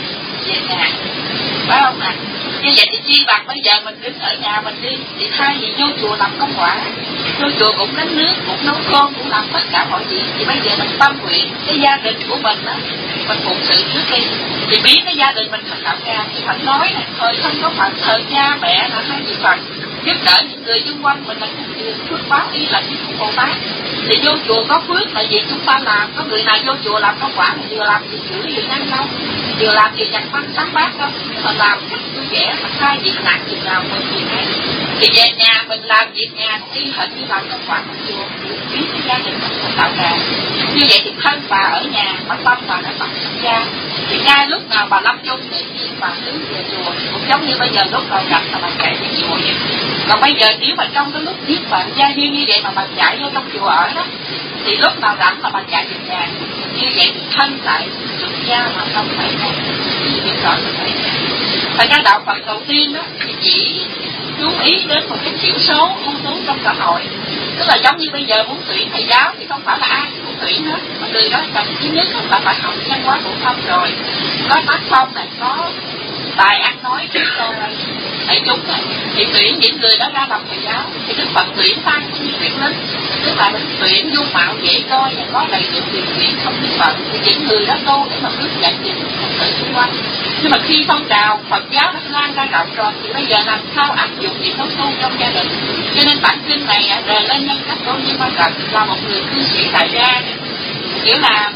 về nhà, phải không ạ? Như vậy thì chi bằng bây giờ mình đứng ở nhà mình đi, thì thay vì vô chùa làm công quả, vô chùa cũng đánh nước, cũng nấu cơm, cũng làm tất cả mọi chuyện, thì bây giờ mình tâm nguyện cái gia đình của mình đó, mình phụng sự trước đi, thì biết cái gia đình mình thành đạo ra, thì Phật nói này, thời không có Phật, thời cha mẹ là hai vị Phật, giúp đỡ những người xung quanh mình là những phước báo y là những Bồ Tát. Thì vô chùa có phước là vì chúng ta làm, có người nào vô chùa làm công quả mà vừa làm gì chửi vừa ăn đâu, vừa làm gì nhặt bánh sáng bát đâu, mà làm rất vui vẻ, mà hai việc nặng việc nào mình việc ấy. Thì về nhà mình làm việc nhà y hệt như làm công quả của chùa, biết cái gia đình mình thành đạo tràng. Như vậy thì thân bà ở nhà, mà tâm bà nó bằng xuất gia. Thì ngay lúc nào bà lâm chung tự nhiên bà hướng về chùa, cũng giống như bây giờ lúc nào gặp là bà chạy về chùa vậy. Còn bây giờ nếu mà trong cái lúc biết bà gia duyên như vậy mà bà chạy vô trong chùa ở đó, thì lúc nào rảnh là bà chạy về nhà. Như vậy thì thân tại xuất gia mà không phải không biết rõ như vậy. Thật ra đạo Phật đầu tiên đó thì chỉ chú ý đến một cái thiểu số ưu tú trong xã hội. Tức là giống như bây giờ muốn tuyển thầy giáo thì không phải là ai cũng tuyển hết, mà người đó cần thứ nhất là phải học văn hóa phổ thông rồi, có tác phong này, có tài ăn nói cái rồi đại chúng này, thì tuyển những người đó ra làm thầy giáo. Thì Đức Phật tuyển tăng cũng như tuyển lính, tức là mình tuyển dung mạo dễ coi và có đầy đủ điều kiện không biết phận, thì những người đó tu để mà hướng dẫn những Phật tử xung quanh. Nhưng mà khi phong trào Phật giáo nó lan ra rộng rồi thì bây giờ làm sao áp dụng những pháp tu trong gia đình. Cho nên bản kinh này đề lên nhân cách của Như Ma Cận là một người cư sĩ tại gia, kiểu là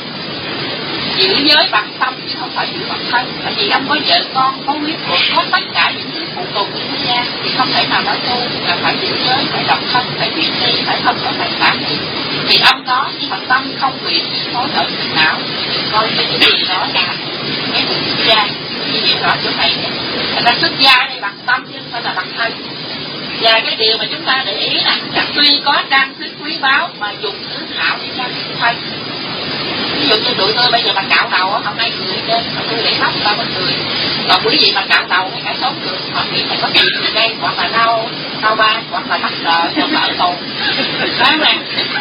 giữ giới bằng tâm chứ không phải giữ bằng thân. Tại vì ông có vợ con, có huyết thuộc, có tất cả những thứ phụ tùng của thế gian, thì không thể nào nói tu là phải giữ giới, phải độc thân, phải thiện tri, phải không có phải phản gì. Thì ông đó nhưng mà tâm không nguyện hối hận phiền não, coi cái gì đó là cái người xuất gia. Như hiểu rõ chỗ này nhé. Thành ra xuất gia này bằng tâm chứ không phải là bằng thân. Và cái điều mà chúng ta để ý là tuy có trang sức quý báu mà dùng thứ thảo để trang sức thân. Ví dụ như tụi tôi bây giờ mà cạo đầu á, hôm nay cười lên, mà tôi để tóc ta mới cười. Còn quý vị mà cạo đầu hay cả sốt cười, họ nghĩ là có chuyện gì đây, hoặc là đau, đau ba, hoặc là mắc sợ, hoặc là ở tù. Đó mà.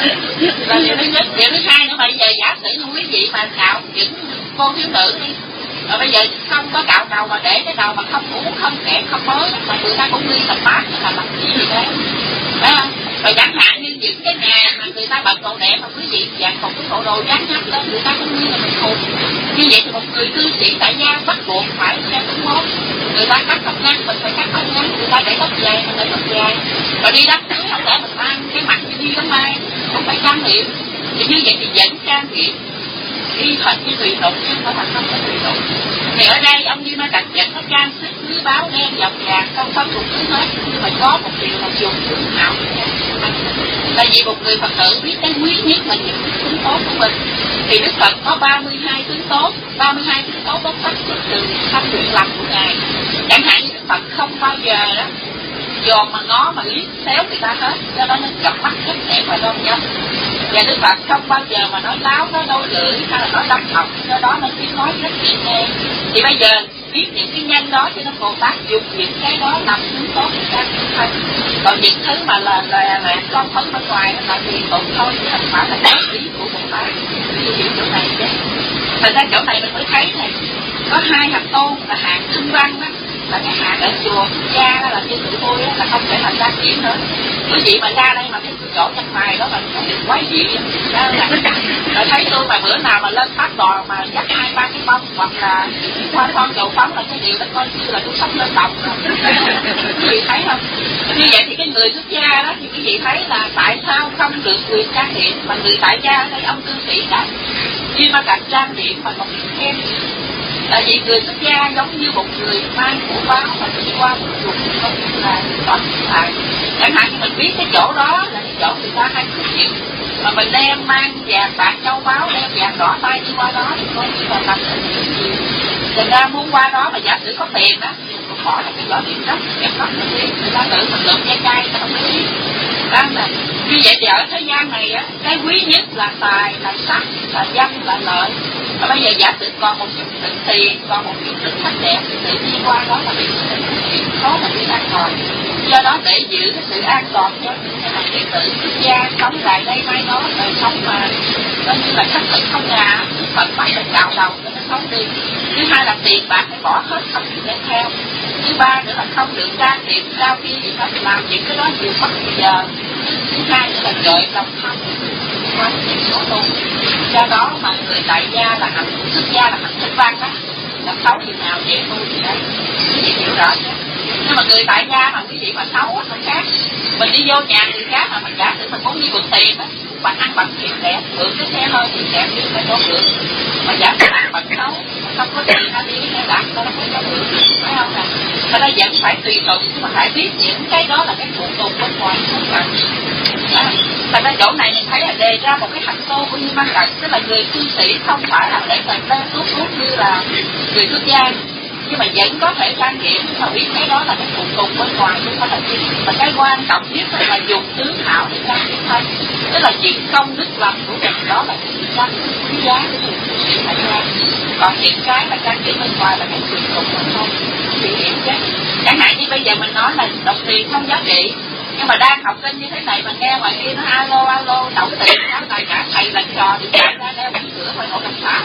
Và điều thứ nhất, điều thứ hai nữa, bây giờ giả sử như quý vị mà cạo những cô thiếu nữ đi, rồi bây giờ không có cạo đầu mà để cái đầu mà không uống, không kẹt, không mới, mà người ta cũng nghi là bát là làm gì gì đấy. Phải không? Rồi chẳng hạn như những cái nhà mà người ta bận đồ đẹp mà quý vị dạng một cái bộ đồ dán nhắc lên, người ta cũng nghi là mình khùng. Như vậy thì một người cư sĩ tại gia bắt buộc phải theo đúng mốt. Người ta cắt tóc ngắn, mình phải cắt tóc ngắn, người ta để tóc dài, mình để tóc dài. Rồi đi đắp cưới không lẽ mình mang cái mặt như đi đám mai, không phải trang điểm. Thì như vậy thì vẫn trang điểm y hệt như tùy tụng chứ không phải không có tùy tụng. Thì ở đây ông Như Ma Cận vẫn có trang sức quý báu đen dọc vàng, không có thuộc thứ hết, nhưng mà có một điều là dùng thứ hảo. Tại vì một người Phật tử biết cái quý nhất là những tướng tốt của mình. Thì Đức Phật có ba mươi hai tướng tốt, ba mươi hai tướng tốt bốc tách xuất từ thanh nguyện lành của Ngài. Chẳng hạn như Đức Phật không bao giờ đó dòm mà ngó mà liếc xéo người ta hết, do đó nên cặp mắt rất đẹp và đoan dâm. Và Đức Phật không bao giờ mà nói láo, nói đôi lưỡi hay là nói đâm học, do đó nên tiếng nói rất dễ nghe. Thì bây giờ biết những cái nhân đó cho nên Bồ Tát dùng những cái đó làm tướng tốt để ra thân. Còn những thứ mà là là là con phận bên ngoài là vì tụng thôi chứ không phải là cái ý của Bồ Tát. Như hiểu chỗ này chứ. Thành ra chỗ này mình mới thấy này, có hai hạt tôn là hạng thanh văn đó, là cái hạng ở chùa gia đó, là như tụi tôi đó, là không thể thành ra điểm nữa. Quý vị mà ra đây mà cái chỗ trong này đó mà có điều quái dị đó là rồi thấy tôi mà bữa nào mà lên phát đò mà dắt hai ba cái bông hoặc là hoa son dầu phấn là cái điều đó coi như là tôi sắp lên đồng rồi. Quý vị thấy không? Như vậy thì cái người xuất gia đó thì quý vị thấy là tại sao không được quyền trang điểm, mà người tại gia ở đây ông cư sĩ đã Duy Ma Cật trang điểm mà còn biết khen. Tại vì người xuất gia giống như một người mang của báo mà đi qua một vùng không là tỏ lại. Chẳng hạn như mình biết cái chỗ đó là cái chỗ người ta hay xuất hiện, mà mình đem mang vàng bạc châu báu, đem vàng đỏ tay đi qua đó thì coi như là làm được gì. Thành ra muốn qua đó mà giả sử có tiền đó, còn bỏ là cái vỏ điểm đất, em không được biết, người ta tự mình lượm da chai, ta không biết. Đó là như vậy thì ở thế gian này á, cái quý nhất là tài, là sắc, là danh, là lợi. Và bây giờ giả sử còn một chút sự tiền, còn một chút sự sắc đẹp thì tự nhiên qua đó là bị chuyện khó mà bị an toàn. Do đó để giữ cái sự an toàn cho những cái hàng đệ tử xuất gia sống lại đây mai đó đời sống mà coi như là khắc thực không ngà, Phật phải là cạo đầu cho nó sống đi. Thứ hai là tiền bạc phải bỏ hết, không được đem theo. Thứ ba nữa là không được can thiệp giao kia gì hết, làm những cái đó nhiều mất giờ. Thứ hai nữa là gợi lòng thân qua những số tu. Do đó mà người tại gia là hạnh xuất gia là hạnh thức văn đó, là xấu gì nào về tu thì đấy, quý vị hiểu rõ chứ. Nhưng mà người tại gia mà quý vị mà xấu á, không khác. Mình đi vô nhà người khác mà mình giả sử mình muốn đi mượn tiền á, bạn ăn bằng tiền đẹp, mượn cái xe hơi thì đẹp nhưng phải có mượn. Mà giả sử ăn bằng xấu, không có tiền ta đi xe đạp ta không có mượn, phải không nè? Mà nó vẫn phải tùy tục, nhưng mà phải biết những cái đó là cái phụ tục bên ngoài không cần. À, thành ra chỗ này mình thấy là đề ra một cái hạnh tô của Duy Ma Cật, tức là người cư sĩ không phải là để mình lên tuốt tuốt như là người xuất gia, nhưng mà vẫn có thể trang điểm, nhưng mà biết cái đó là cái phụ tục bên ngoài chứ không phải là chính. Và cái quan trọng nhất là dùng tướng hảo để trang điểm thân, tức là chuyện công đức lành của mình, đó là cái trang quý giá của người cư sĩ tại gia. Còn những cái mà trang điểm bên ngoài là cái phụ tục mà thôi, thì hiểu chứ. Chẳng hạn như bây giờ mình nói là đồng tiền không giá trị, nhưng mà đang học kinh như thế này mà nghe ngoài kia nó alo alo đậu tiền đó là cả thầy lần trò thì chạy ra đeo bánh cửa phải hộ đồng xã,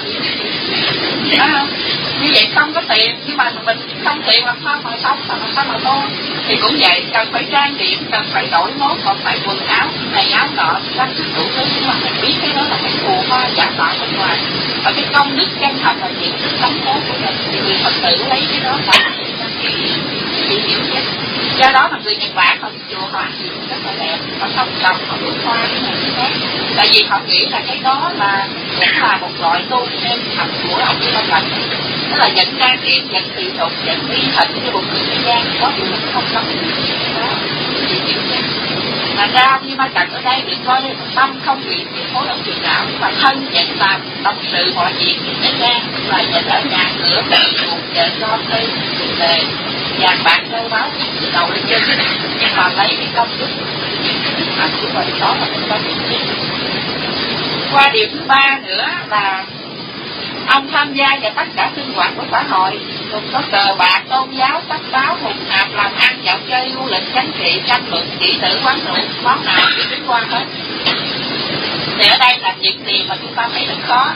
đó không? Như vậy không có tiền, nhưng mà mình không tiền làm sao mà sống, mà làm sao mà tu. Thì cũng vậy, cần phải trang điểm, cần phải đổi mốt, còn phải quần áo này áo nọ, trang sức đủ thứ, nhưng mà mình biết cái đó là cái phù hoa giả tạo bên ngoài. Và cái công đức chân thật là những cái tấm tốt của mình, thì người Phật tử lấy cái đó là cái gì hiểu chứ. Do đó mà người Nhật Bản họ đi chùa họ ăn gì rất là đẹp, họ không trồng, họ đốt hoa cái này cái khác. Tại vì họ nghĩ là cái đó là cũng là một loại tu nên thành của ông Duy Ma Cật. Tức là vẫn trang điểm, vẫn tùy tục, vẫn y hình như một người thế gian, có điều mình không giống cái đó. Thì hiểu chứ. Mà ra Duy Ma Cật ở đây được coi đây tâm không bị chi phối ông truyền đạo, nhưng mà thân vẫn làm tâm sự mọi việc thế gian, là vẫn ở nhà cửa, buồn vợ cho thuê về vàng bạc châu báu từ đầu lên chân, nhưng mà lấy cái công đức những cái đức hạnh của mình đó là cái công đức. Qua điều thứ ba nữa là ông tham gia vào tất cả sinh hoạt của xã hội, gồm có cờ bạc, tôn giáo, sách báo, hùng hạp, làm ăn, dạo chơi, du lịch, chính trị, tranh luận, kỹ tử, quán rượu, món nào cũng tính qua hết. Thì ở đây là chuyện gì mà chúng ta thấy rất khó.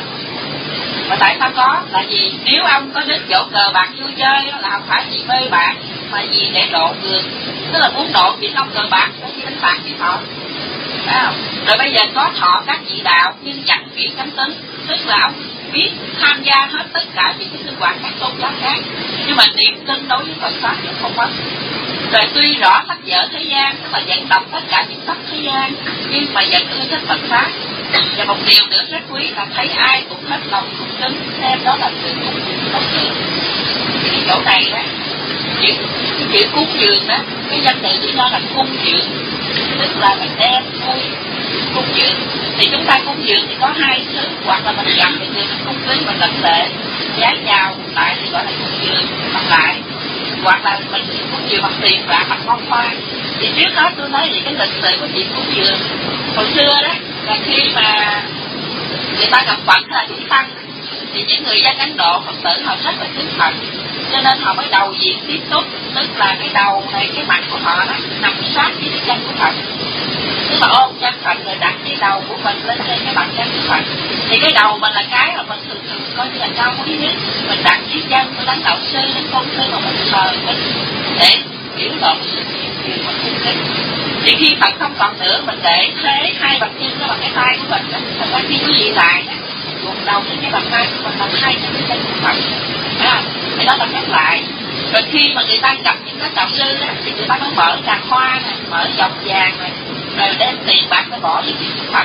Mà tại sao có? Là vì nếu ông có đích chỗ cờ bạc vui chơi là không phải vì mê bạc, mà vì để độ người, tức là muốn độ những ông cờ bạc nó chỉ đánh bạc với họ, phải không? Rồi bây giờ có thọ các vị đạo nhưng chẳng kỹ cấm tính, tức là ông biết tham gia hết tất cả những cái sinh hoạt các tôn giáo khác, nhưng mà niềm tin đối với Phật pháp vẫn không mất. Rồi tuy rõ sách vở thế gian, tức là vẫn đọc tất cả những sách thế gian, nhưng mà vẫn ưa thích Phật pháp. Và một điều nữa rất quý là thấy ai cũng hết lòng cung kính, xem đó là sự cúng dường tốt sự. Thì chỗ này đó, chữ, chữ cúng dường đó, cái danh từ của nó là cung dường, tức là mình đem vui cung dường. Thì chúng ta cúng dường thì có hai thứ, hoặc là mình gặp thì người mình cung kính mình lệnh lễ, giái chào lại thì gọi là cung dường bằng lại, hoặc là mình cúng dường bằng tiền bạc, bằng bông hoa. Thì trước đó tôi nói về cái lịch sử của chuyện cúng dường. Hồi xưa đó là khi mà người ta gặp Phật là chúng tăng, thì những người dân Ấn Độ Phật tử họ rất là kính Phật, cho nên họ mới đầu diện tiếp xúc, tức là cái đầu này, cái mặt của họ đó nằm sát với cái chân của Phật, tức là ôm chân Phật rồi đặt cái đầu của mình lên trên cái bàn chân của Phật. Thì cái đầu mình là cái mà mình thường thường coi như là cao quý nhất, mình đặt dưới chân của đánh đạo sư, đánh con sư mà mình thờ mình để biểu lộ sự thiện mà cung kính. Thì khi Phật không còn nữa, mình để thế hai bàn chân nó bằng cái tay của mình đó. Thật ra khi quý vị lại đó, gục đầu trên cái bàn tay của mình là hai cái chân của Phật, phải không? Thì đó là khép lại. Rồi khi mà người ta gặp những cái đạo sư đó, thì người ta mới mở tràng hoa này, mở vòng vàng này, rồi đem tiền bạc nó bỏ với chuyện của Phật.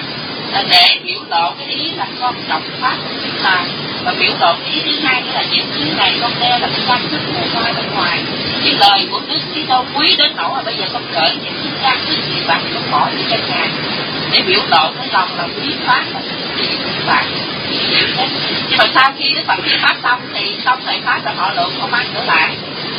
là để biểu lộ cái ý là con trọng pháp của chúng ta, và biểu lộ cái ý thứ hai là những thứ này con nghe là cái quan thức của ngoài bên ngoài. Cái lời của Đức Kitô quý đến nỗi mà bây giờ con cởi những cái trang thức gì bạn con bỏ đi trên ngài để biểu lộ cái lòng là quý pháp và gì của bạn. Nhưng mà sau khi Đức Phật thuyết pháp xong thì xong thầy pháp là họ lượng không ăn trở lại.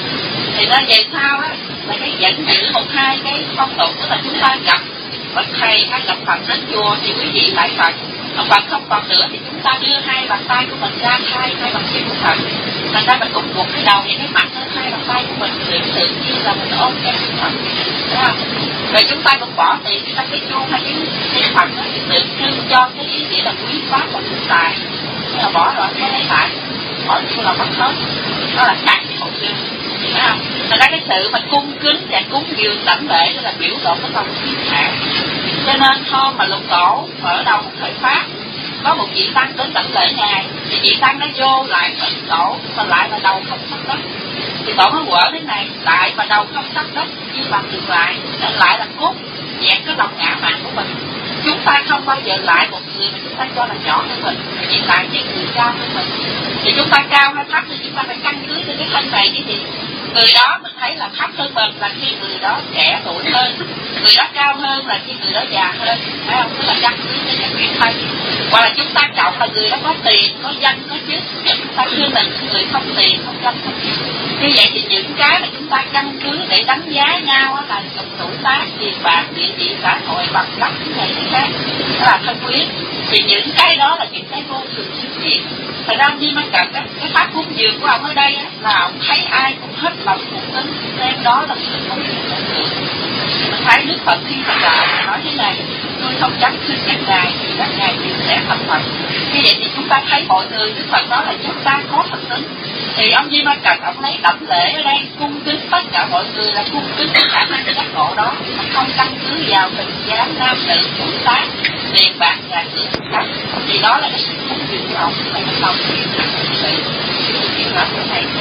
Thì nó về sau á là cái dẫn giữ một hai cái phong tục đó là chúng ta gặp bậc thầy hay gặp Phật đến chùa thì quý vị lại Phật, mà Phật không còn nữa thì chúng ta đưa hai bàn tay của mình ra hai hai bàn chân của Phật, thành ra mình cũng buộc cái đầu và cái mặt lên hai bàn tay của mình tự tự nhiên là mình ôm cái Phật, đúng không? Rồi chúng ta cũng bỏ tiền chúng ta cái chuông hay cái cái Phật nó thì tự trưng cho cái ý nghĩa là quý pháp và thực tại, nhưng mà bỏ rồi không lấy lại, bỏ chuông là mất hết, đó là khác cái hậu chương. Thấy không? Thành ra cái sự mà cung kính và cúng dường đảnh lễ đó là biểu lộ cái lòng thiên hạ. Cho nên hôm mà Lục Tổ mở đầu một thời Pháp, có một vị tăng đến đảnh lễ ngài, thì vị tăng nó vô lại với Tổ, mà lại mà đầu không sắp đất. Thì Tổ nó quở thế này, lại mà đầu không sắp đất, như bằng ngược lại, lại là cốt dẹp cái lòng ngã mạn của mình. Chúng ta không bao giờ lại một người mà chúng ta cho là nhỏ hơn mình, hiện tại cái người cao hơn mình. Thì chúng ta cao hay thấp thì chúng ta phải căn cứ trên cái thân này chứ gì. Người đó mình thấy là thấp hơn mình là khi người đó trẻ tuổi hơn, người đó cao hơn là khi người đó già hơn, phải không? Tức là căn cứ trên cái chuyện thân. Hoặc là chúng ta trọng là người đó có tiền, có danh, có chức, chúng ta khuyên là người không tiền, không danh, không chức. Như vậy thì những cái mà chúng ta căn cứ để đánh giá nhau là dùng tuổi tác, tiền bạc, địa vị xã hội, bằng cấp, cái này cái khác, đó là thân quyến. Thì những cái đó là những cái vô thường sinh diệt. Thật ra Di Măng Cận cái, cái pháp cúng dường của ông ở đây á, là ông thấy ai cũng hết lòng cung kính, xem đó là sự không được. Mình thấy Đức Phật khi mà đạo nói thế này, tôi không dám khuyên các ngài thì các ngài đều sẽ thành Phật. Như vậy thì chúng ta thấy mọi người Đức Phật nói là chúng ta có thần tính. Thì ông Di Măng Cận ông lấy đảnh lễ ở đây cung kính tất cả mọi người là cung kính tất cả năng giác ngộ đó, mà không căn cứ vào tình dáng nam nữ tuổi tác, tiền bạc nhà cửa khác. Thì đó là cái sự cúng dường của ông, là cái lòng thiên thẳng thực sự thiên hóa của thầy thế.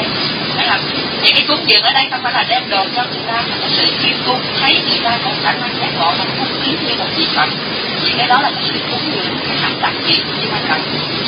Thì cái cúng dường ở đây không phải là đem đồ cho người ta, mà cái sự khiêm cung thấy người ta có khả năng giác ngộ là cung kính như một vị Phật. Thì cái đó là cái sự cúng dường, cái hạnh đặc biệt của Di Măng Cận.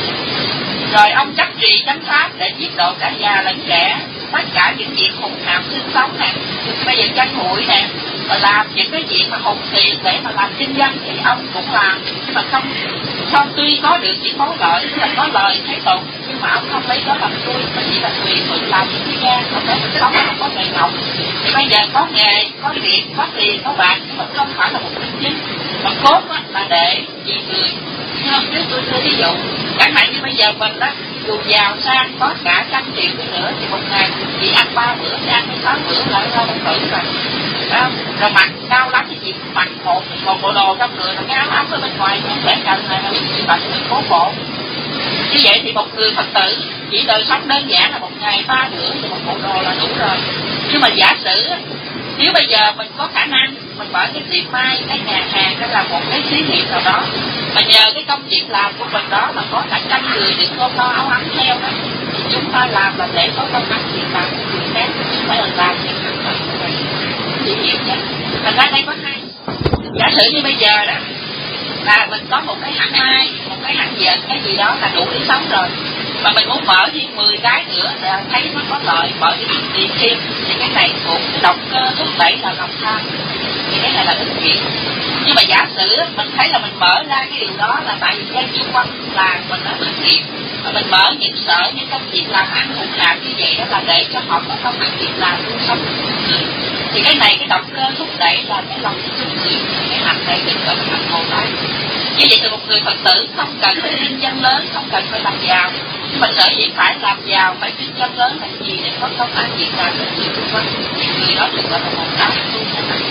Rồi ông chấp trì chánh pháp để giết độ cả già lẫn trẻ, tất cả những việc hùng hạp sinh sống nè, bây giờ chân hụi nè, mà làm những cái chuyện mà hùng tiền để mà làm kinh doanh thì ông cũng làm, nhưng mà không không tuy có được những món lợi, tức là có lời thế tục, nhưng mà ông không lấy đó làm vui, mà chỉ là tùy thuận làm những cái gian, không phải mình sống không có nghề ngọc. Thì bây giờ có nghề, có việc, có tiền, có bạc, nhưng mà không phải là một cái chính, mà cốt là để vì người. Nhưng không biết tôi đưa ví dụ, chẳng hạn như bây giờ mình đó, dù giàu sang có cả trăm triệu đi nữa thì một ngày chỉ ăn ba bữa, chỉ ăn sáu bữa là nó không tử rồi. Đó. Rồi mặc cao lắm thì chỉ mặc một một bộ đồ trong người, rồi cái áo ấm ở bên ngoài không thể cần là nó chỉ bằng cái cố bộ. Như vậy thì một người Phật tử chỉ đời sống đơn giản là một ngày ba bữa thì một bộ đồ là đủ rồi. Nhưng mà giả sử nếu bây giờ mình có khả năng mình mở cái tiệm may, cái nhà hàng hay là một cái xí nghiệp nào đó, mà nhờ cái công việc làm của mình đó mà có cả trăm người được ôm lo áo ấm theo đó, thì chúng ta làm là để có công ăn việc làm của người khác, chứ phải là làm những việc của mình. Chỉ hiểu nhé. Thành ra đây có hai. Giả sử như bây giờ đó là mình có một cái hãng may, một cái hãng dệt, cái gì đó là đủ để sống rồi, mà mình muốn mở thêm mười cái nữa để thấy nó có lợi, mở cái tiền thêm, thì cái này cũng cái động cơ thúc đẩy là lòng tham, thì cái này là ích kỷ. Nhưng mà giả sử mình thấy là mình mở ra cái điều đó là tại vì cái chung quanh làng mình nó thực hiện, mà mình mở những sở những công việc làm ăn hùng hạp như vậy đó là để cho họ có công ăn việc làm luôn sống, thì cái này cái động cơ thúc đẩy là cái lòng thương người, cái hành này được gọi là hành Bồ Tát. Như vậy thì một người Phật tử không cần phải kinh doanh lớn, không cần phải làm giàu, nhưng mà sở dĩ phải làm giàu, phải kinh doanh lớn là gì? Để có công ăn việc làm cho người xung quanh, thì người đó được gọi là Bồ Tát tu theo hành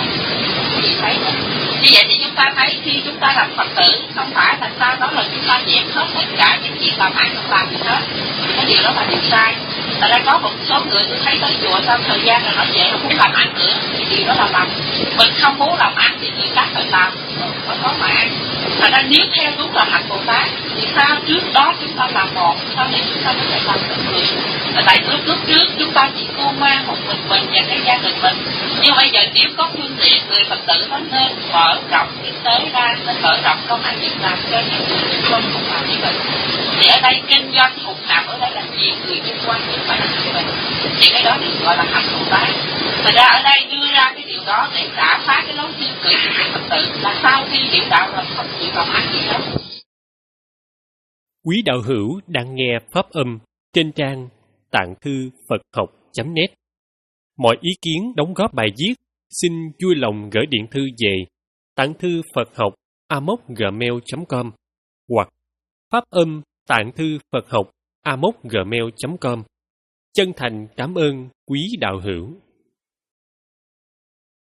gì thấy đó. Như vậy thì chúng ta thấy khi chúng ta làm Phật tử không phải là sao đó là chúng ta dẹp hết tất cả những chuyện làm ăn không làm gì hết, cái điều đó là điều sai. Tại ra có một số người tôi thấy tới chùa sau thời gian rồi nói vậy nó không làm ăn nữa, thì điều đó là làm. Mình không muốn làm ăn thì người khác phải làm, phải có mà ăn. Thật ra nếu theo đúng là hạnh Bồ Tát thì sao trước đó chúng ta làm một, sau này chúng ta có thể làm được người. Tại lúc lúc trước chúng ta chỉ cô mang một mình mình và cái gia đình mình, nhưng bây giờ nếu có phương tiện, người Phật tử nó nên mở rộng kinh tế ra, nên mở rộng công ăn việc làm cho những người liên quan cũng làm như vậy. Thì ở đây kinh doanh hùng hạp ở đây là nhiều người liên quan chứ không phải là như vậy. Thì cái đó được gọi là hành Bồ Tát. Thật ra ở đây đưa ra cái điều đó để trả phá cái lối tiêu cực của người Phật tử là sau khi hiểu đạo rồi không chịu làm ăn gì đâu. Quý đạo hữu đang nghe pháp âm trên trang tạng thư Phật học chấm net. Mọi ý kiến đóng góp bài viết xin vui lòng gửi điện thư về tạng thư Phật học a m o c gmail chấm com hoặc pháp âm tạng thư Phật học a m o c gmail chấm com. Chân thành cảm ơn quý đạo hữu.